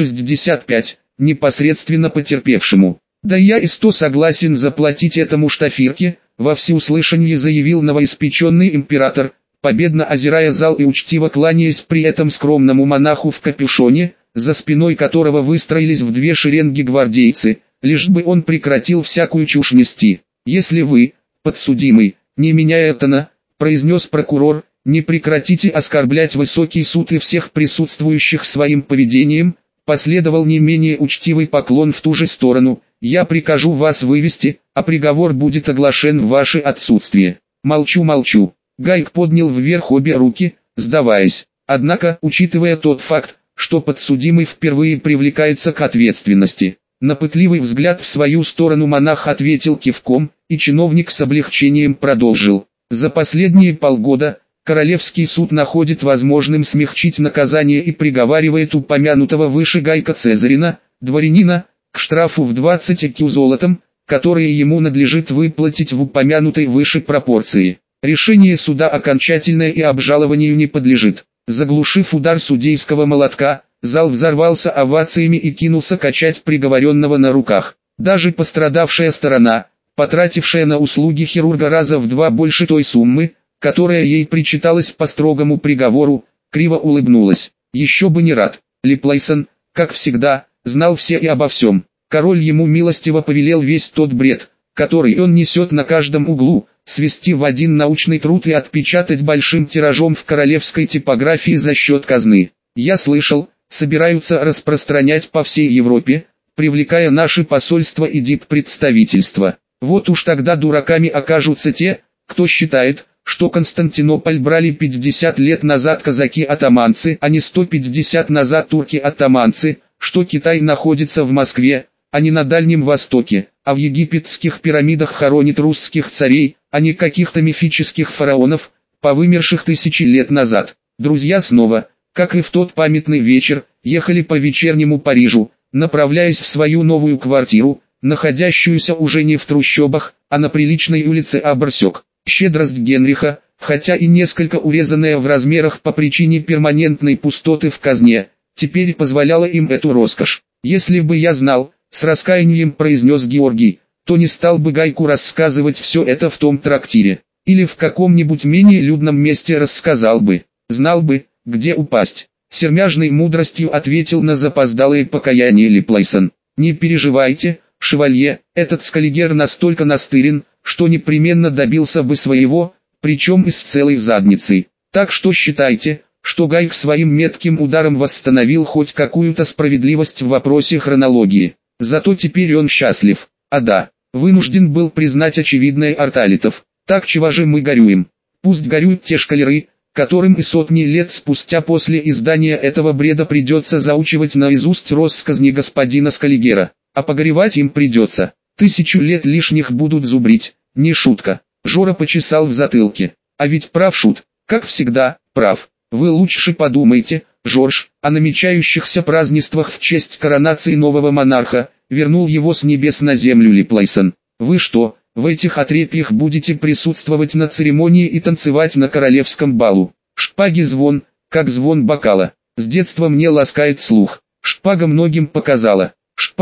65 – непосредственно потерпевшему. «Да я и 100 согласен заплатить этому штафирке», во всеуслышание заявил новоиспеченный император, победно озирая зал и учтиво кланяясь при этом скромному монаху в капюшоне, за спиной которого выстроились в две шеренги гвардейцы, лишь бы он прекратил всякую чушь нести. «Если вы, подсудимый, не меняя тона», произнес прокурор, «не прекратите оскорблять высокий суд и всех присутствующих своим поведением», последовал не менее учтивый поклон в ту же сторону, «я прикажу вас вывести, а приговор будет оглашен в ваше отсутствие». «Молчу». Гайк поднял вверх обе руки, сдаваясь. Однако, учитывая тот факт, что подсудимый впервые привлекается к ответственности, на пытливый взгляд в свою сторону монах ответил кивком, и чиновник с облегчением продолжил. За последние полгода Королевский суд находит возможным смягчить наказание и приговаривает упомянутого выше Гайка Цезарина, дворянина, к штрафу в 20 экю золотом, которые ему надлежит выплатить в упомянутой выше пропорции. Решение суда окончательное и обжалованию не подлежит. Заглушив удар судейского молотка, зал взорвался овациями и кинулся качать приговоренного на руках. Даже пострадавшая сторона, потратившая на услуги хирурга раза в 2 больше той суммы, которая ей причиталась по строгому приговору, криво улыбнулась. Еще бы не рад. Липлейсон, как всегда, знал все и обо всем. Король ему милостиво повелел весь тот бред, который он несет на каждом углу, свести в один научный труд и отпечатать большим тиражом в королевской типографии за счет казны. Я слышал, собираются распространять по всей Европе, привлекая наши посольства и диппредставительства. Вот уж тогда дураками окажутся те, кто считает, что Константинополь брали 50 лет назад казаки-атаманцы, а не 150 назад турки-атаманцы, что Китай находится в Москве, а не на Дальнем Востоке, а в египетских пирамидах хоронит русских царей, а не каких-то мифических фараонов, повымерших тысячи лет назад. Друзья снова, как и в тот памятный вечер, ехали по вечернему Парижу, направляясь в свою новую квартиру, находящуюся уже не в трущобах, а на приличной улице Аберсёк. Щедрость Генриха, хотя и несколько урезанная в размерах по причине перманентной пустоты в казне, теперь позволяла им эту роскошь. «Если бы я знал», — с раскаянием произнес Георгий, «то не стал бы Гайку рассказывать все это в том трактире, или в каком-нибудь менее людном месте рассказал бы, знал бы, где упасть». Сермяжной мудростью ответил на запоздалое покаяние Липлейсон. «Не переживайте, шевалье, этот Скаллигер настолько настырен, что непременно добился бы своего, причем и с целой задницей. Так что считайте, что Гайк своим метким ударом восстановил хоть какую-то справедливость в вопросе хронологии. Зато теперь он счастлив. А да, вынужден был признать очевидное Арталитов. Так чего же мы горюем? Пусть горюют те школяры, которым и сотни лет спустя после издания этого бреда придется заучивать наизусть россказни господина Скаллигера. А погоревать им придется. 1000 лет лишних будут зубрить, не шутка. Жора почесал в затылке. А ведь прав шут, как всегда, прав. Вы лучше подумайте, Жорж, о намечающихся празднествах в честь коронации нового монарха, вернул его с небес на землю Липлейсон. Вы что, в этих отрепьях будете присутствовать на церемонии и танцевать на королевском балу? Шпаги звон, как звон бокала. С детства мне ласкает слух. Шпага многим показала.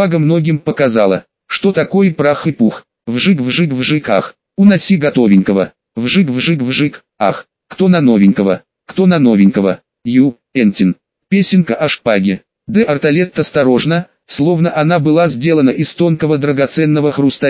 Что такое прах и пух? Вжик, ах. Уноси готовенького. Вжик, ах. Кто на новенького? Энтин. Песенка о шпаге. Де Арталет осторожно, словно она была сделана из тонкого драгоценного хрусталя,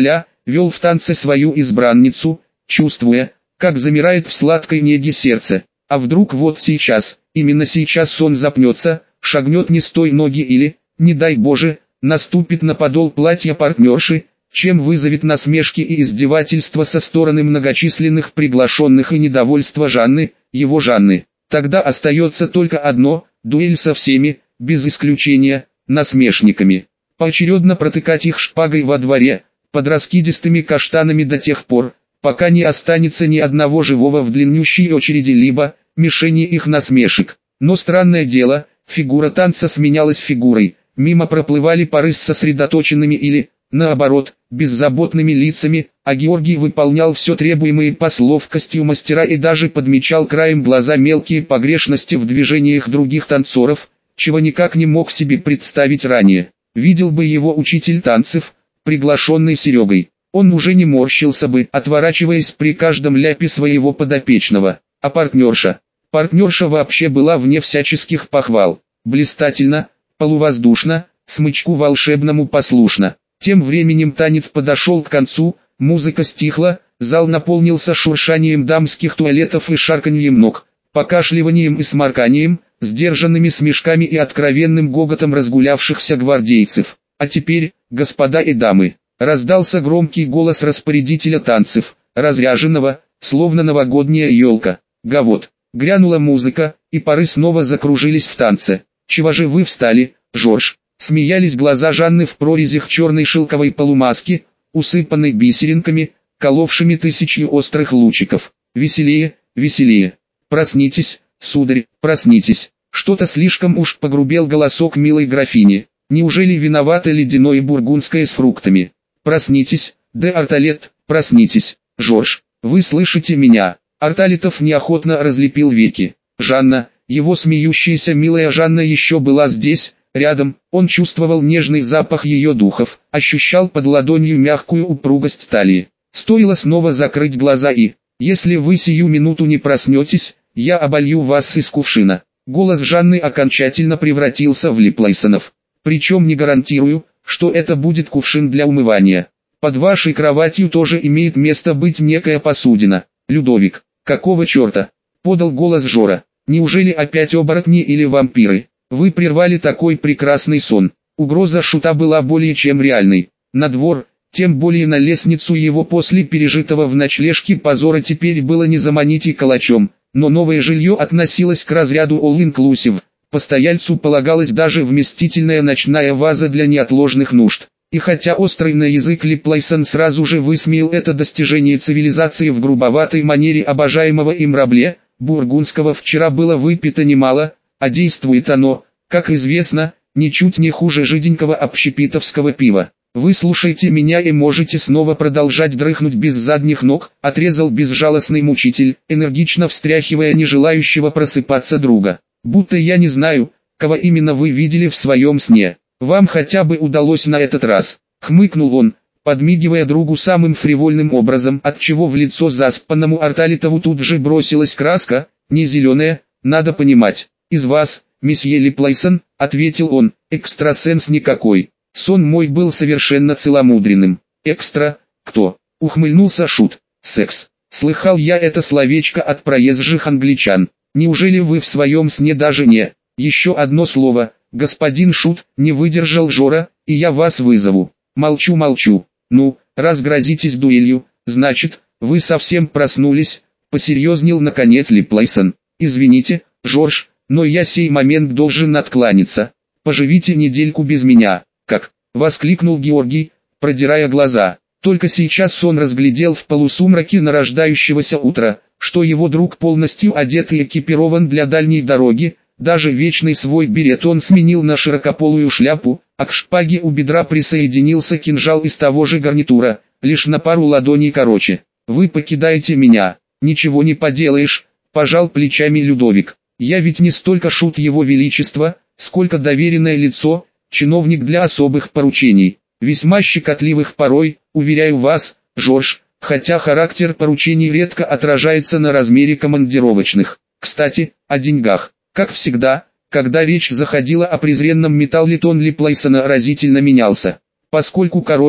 вел в танце свою избранницу, чувствуя, как замирает в сладкой неге сердце. А вдруг вот сейчас, именно сейчас он запнется, шагнет не с той ноги или, не дай Боже, наступит на подол платья партнерши, чем вызовет насмешки и издевательства со стороны многочисленных приглашенных и недовольство Жанны, его Жанны. Тогда остается только одно – дуэль со всеми, без исключения, насмешниками. Поочередно протыкать их шпагой во дворе, под раскидистыми каштанами до тех пор, пока не останется ни одного живого в длиннющей очереди либо мишени их насмешек. Но странное дело, фигура танца сменялась фигурой, мимо проплывали пары с сосредоточенными или, наоборот, беззаботными лицами, а Георгий выполнял все требуемое с ловкостью мастера и даже подмечал краем глаза мелкие погрешности в движениях других танцоров, чего никак не мог себе представить ранее. Видел бы его учитель танцев, приглашенный Серегой, он уже не морщился бы, отворачиваясь при каждом ляпе своего подопечного. А партнерша? Партнерша вообще была вне всяческих похвал. Блистательно, полувоздушно, смычку волшебному послушно. Тем временем танец подошел к концу, музыка стихла, зал наполнился шуршанием дамских туалетов и шарканьем ног, покашливанием и сморканием, сдержанными смешками и откровенным гоготом разгулявшихся гвардейцев. А теперь, господа и дамы, раздался громкий голос распорядителя танцев, разряженного, словно новогодняя елка. Гавот. Грянула музыка, и пары снова закружились в танце. «Чего же вы встали, Жорж?» Смеялись глаза Жанны в прорезях черной шелковой полумаски, усыпанной бисеринками, коловшими тысячи острых лучиков. «Веселее, веселее! Проснитесь, сударь, проснитесь!» Что-то слишком уж погрубел голосок милой графини. Неужели виновато ледяное бургундское с фруктами? «Проснитесь, де Арталет, проснитесь, Жорж, вы слышите меня?» Арталетов неохотно разлепил веки. Жанна, его смеющаяся милая Жанна еще была здесь, рядом, он чувствовал нежный запах ее духов, ощущал под ладонью мягкую упругость талии. Стоило снова закрыть глаза и, если вы сию минуту не проснетесь, я оболью вас из кувшина. Голос Жанны окончательно превратился в Липлейсонов. Причем не гарантирую, что это будет кувшин для умывания. Под вашей кроватью тоже имеет место быть некая посудина. Людовик, какого черта? Подал голос Жора. Неужели опять оборотни или вампиры? Вы прервали такой прекрасный сон. Угроза шута была более чем реальной. На двор, тем более на лестницу его после пережитого в ночлежке позора теперь было не заманить и калачом, но новое жилье относилось к разряду all-inclusive. Постояльцу полагалась даже вместительная ночная ваза для неотложных нужд. И хотя острый на язык Липлейсон сразу же высмеял это достижение цивилизации в грубоватой манере обожаемого им Рабле, бургундского вчера было выпито немало, а действует оно, как известно, ничуть не хуже жиденького общепитовского пива. «Вы слушайте меня и можете снова продолжать дрыхнуть без задних ног», отрезал безжалостный мучитель, энергично встряхивая нежелающего просыпаться друга. «Будто я не знаю, кого именно вы видели в своем сне. Вам хотя бы удалось на этот раз», хмыкнул он, подмигивая другу самым фривольным образом, отчего в лицо заспанному Арталетову тут же бросилась краска, не зеленая, надо понимать. «Из вас, месье Липлейсон», — ответил он, — «экстрасенс никакой. Сон мой был совершенно целомудренным». «Экстра? Кто?» — ухмыльнулся шут. «Секс. Слыхал я это словечко от проезжих англичан. Неужели вы в своем сне даже не...» «Еще одно слово, господин шут», — не выдержал Жора, — «и я вас вызову». «Молчу, молчу. Ну, раз грозитесь дуэлью, значит, вы совсем проснулись», — посерьезнел наконец Липлейсон. «Извините, Жорж, но я сей момент должен откланяться. Поживите недельку без меня». «Как?» — воскликнул Георгий, продирая глаза. Только сейчас он разглядел в полусумраке нарождающегося утра, что его друг полностью одет и экипирован для дальней дороги, даже вечный свой берет он сменил на широкополую шляпу, а к шпаге у бедра присоединился кинжал из того же гарнитура, лишь на пару ладоней короче. «Вы покидаете меня, ничего не поделаешь», — пожал плечами Людовик. «Я ведь не столько шут его величества, сколько доверенное лицо, чиновник для особых поручений, весьма щекотливых порой, уверяю вас, Жорж, хотя характер поручений редко отражается на размере командировочных. Кстати, о деньгах. Как всегда, когда речь заходила о презренном металле, тон Липлейсона разительно менялся. Поскольку король,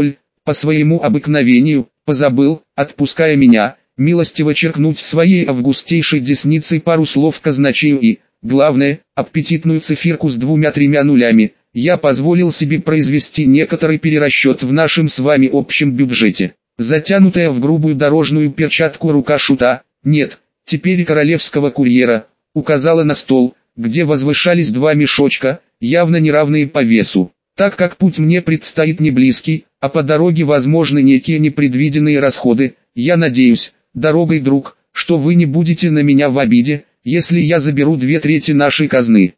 по своему обыкновению, позабыл, отпуская меня, милостиво черкнуть своей августейшей десницей пару слов казначею и, главное, аппетитную циферку с 2-3 нулями. Я позволил себе произвести некоторый перерасчет в нашем с вами общем бюджете. Затянутая в грубую дорожную перчатку рука шута, нет, теперь королевского курьера, указала на стол, где возвышались 2 мешочка, явно неравные по весу. Так как путь мне предстоит не близкий, а по дороге возможны некие непредвиденные расходы, я надеюсь, дорогой друг, что вы не будете на меня в обиде, если я заберу 2/3 нашей казны.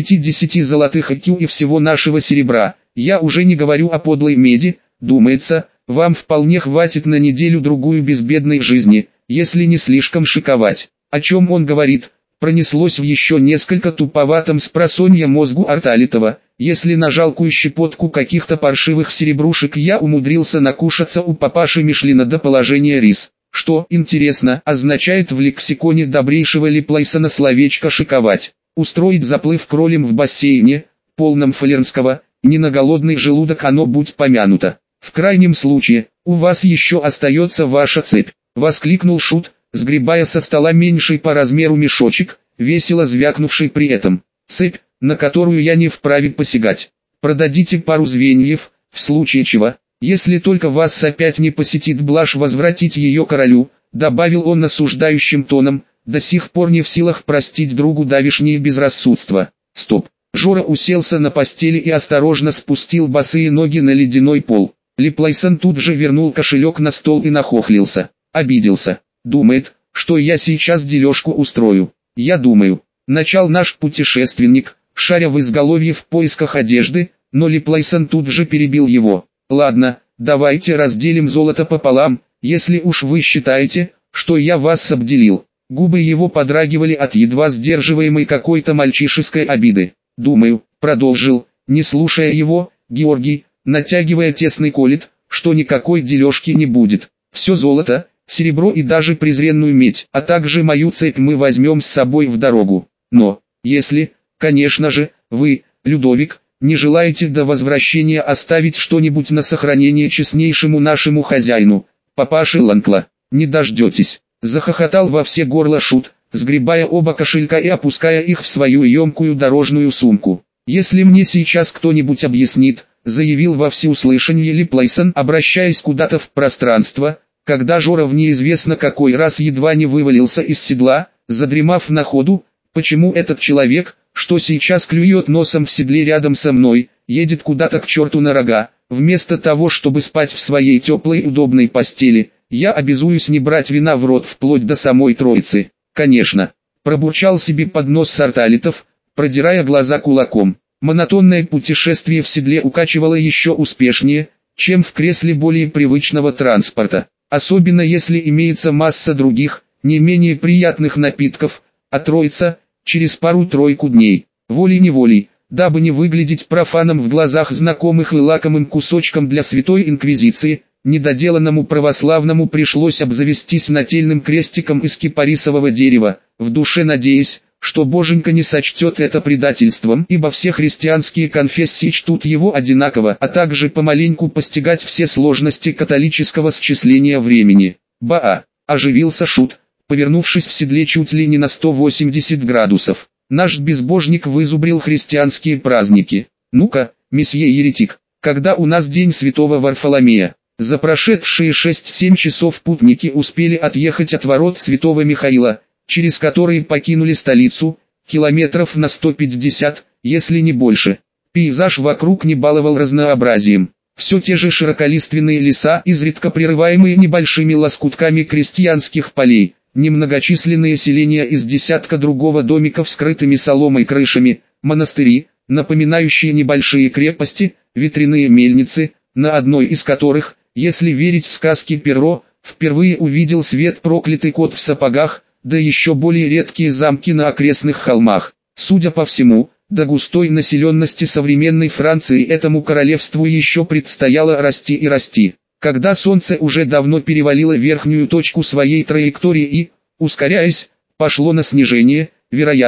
50 золотых IQ и всего нашего серебра, я уже не говорю о подлой меди, думается, вам вполне хватит на неделю-другую безбедной жизни, если не слишком шиковать. О чем он говорит, пронеслось в еще несколько туповатом спросонья мозгу Арталитова, если на жалкую щепотку каких-то паршивых серебрушек я умудрился накушаться у папаши Мишлина до положения рис. Что, интересно, означает в лексиконе добрейшего Липлайсона словечко «шиковать»? Устроить заплыв кролем в бассейне, полном фалернского, не на голодный желудок оно будь помянуто. В крайнем случае, у вас еще остается ваша цепь, воскликнул шут, сгребая со стола меньший по размеру мешочек, весело звякнувший при этом. Цепь, на которую я не вправе посягать. Продадите пару звеньев, в случае чего, если только вас опять не посетит блажь возвратить ее королю, добавил он осуждающим тоном, до сих пор не в силах простить другу давишнее безрассудство. Стоп. Жора уселся на постели и осторожно спустил босые ноги на ледяной пол. Липлайсон тут же вернул кошелек на стол и нахохлился. Обиделся. Думает, что я сейчас дележку устрою. Я думаю. Начал наш путешественник, шаря в изголовье в поисках одежды, но Липлайсон тут же перебил его. Ладно, давайте разделим золото пополам, если уж вы считаете, что я вас обделил. Губы его подрагивали от едва сдерживаемой какой-то мальчишеской обиды. Думаю, продолжил, не слушая его, Георгий, натягивая тесный колет, что никакой дележки не будет. Все золото, серебро и даже презренную медь, а также мою цепь мы возьмем с собой в дорогу. Но, если, конечно же, вы, Людовик, не желаете до возвращения оставить что-нибудь на сохранение честнейшему нашему хозяину, папаше Ланкла, не дождетесь. Захохотал во все горло шут, сгребая оба кошелька и опуская их в свою емкую дорожную сумку. «Если мне сейчас кто-нибудь объяснит», заявил во всеуслышание Липлайсон, обращаясь куда-то в пространство, когда Жора в неизвестно какой раз едва не вывалился из седла, задремав на ходу, почему этот человек, что сейчас клюет носом в седле рядом со мной, едет куда-то к черту на рога, вместо того чтобы спать в своей теплой удобной постели. Я обязуюсь не брать вина в рот вплоть до самой Троицы. Конечно, пробурчал себе под нос Сарталитов, продирая глаза кулаком. Монотонное путешествие в седле укачивало еще успешнее, чем в кресле более привычного транспорта. Особенно если имеется масса других, не менее приятных напитков, а Троица, через пару-тройку дней, волей-неволей, дабы не выглядеть профаном в глазах знакомых и лакомым кусочком для Святой Инквизиции, недоделанному православному пришлось обзавестись нательным крестиком из кипарисового дерева, в душе надеясь, что Боженька не сочтет это предательством, ибо все христианские конфессии чтут его одинаково, а также помаленьку постигать все сложности католического счисления времени. Баа! Оживился шут, повернувшись в седле чуть ли не на 180 градусов. Наш безбожник вызубрил христианские праздники. Ну-ка, месье еретик, когда у нас день святого Варфоломея? За прошедшие 6-7 часов путники успели отъехать от ворот Святого Михаила, через которые покинули столицу, километров на 150, если не больше. Пейзаж вокруг не баловал разнообразием. Все те же широколиственные леса, изредка прерываемые небольшими лоскутками крестьянских полей, немногочисленные селения из десятка другого домиков с крытыми соломой крышами, монастыри, напоминающие небольшие крепости, ветряные мельницы, на одной из которых, если верить сказке Перро, впервые увидел свет проклятый кот в сапогах, да еще более редкие замки на окрестных холмах. Судя по всему, до густой населенности современной Франции этому королевству еще предстояло расти и расти. Когда солнце уже давно перевалило верхнюю точку своей траектории и, ускоряясь, пошло на снижение, вероятно,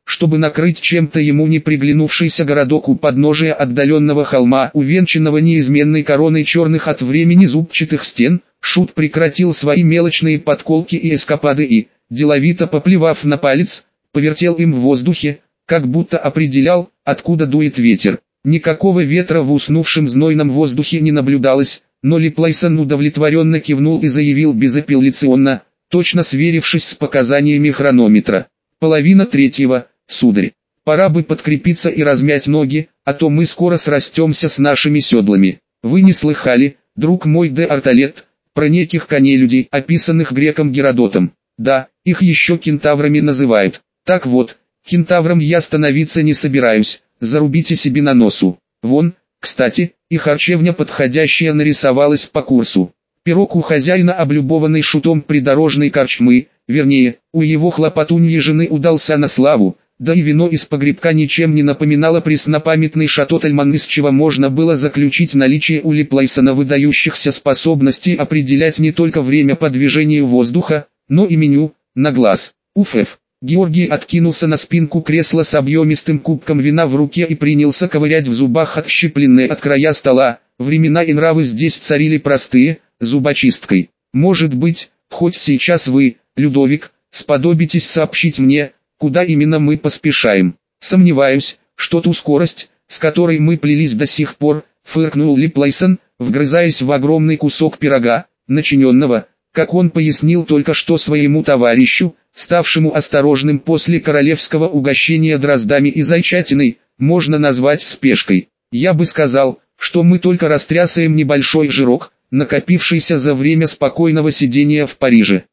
чтобы накрыть чем-то ему не приглянувшийся городок у подножия отдаленного холма, увенчанного неизменной короной черных от времени зубчатых стен, Шут прекратил свои мелочные подколки и эскапады и, деловито поплевав на палец, повертел им в воздухе, как будто определял, откуда дует ветер. Никакого ветра в уснувшем знойном воздухе не наблюдалось, но Липлайсон удовлетворенно кивнул и заявил безапелляционно, точно сверившись с показаниями хронометра: «Половина третьего, сударь. Пора бы подкрепиться и размять ноги, а то мы скоро срастемся с нашими седлами. Вы не слыхали, друг мой де Арталет, про неких конелюдей, описанных греком Геродотом? Да, их еще кентаврами называют. Так вот, кентавром я становиться не собираюсь, зарубите себе на носу. Вон, кстати, и харчевня подходящая нарисовалась по курсу. Пирог у хозяина, облюбованный Шутом придорожной корчмы, вернее, у его хлопотуньи жены, удался на славу, да и вино из погребка ничем не напоминало преснопамятный Шато Тельман, из чего можно было заключить наличие у Липлайсона выдающихся способностей определять не только время по движению воздуха, но и меню, на глаз. Уф. Георгий откинулся на спинку кресла с объемистым кубком вина в руке и принялся ковырять в зубах отщепленные от края стола. Времена и нравы здесь царили простые, зубочисткой. Может быть, хоть сейчас вы, Людовик, сподобитесь сообщить мне, куда именно мы поспешаем. Сомневаюсь, что ту скорость, с которой мы плелись до сих пор, фыркнул Липлайсон, вгрызаясь в огромный кусок пирога, начиненного, как он пояснил только что своему товарищу, ставшему осторожным после королевского угощения дроздами и зайчатиной, можно назвать спешкой. Я бы сказал, что мы только растрясаем небольшой жирок, накопившийся за время спокойного сидения в Париже.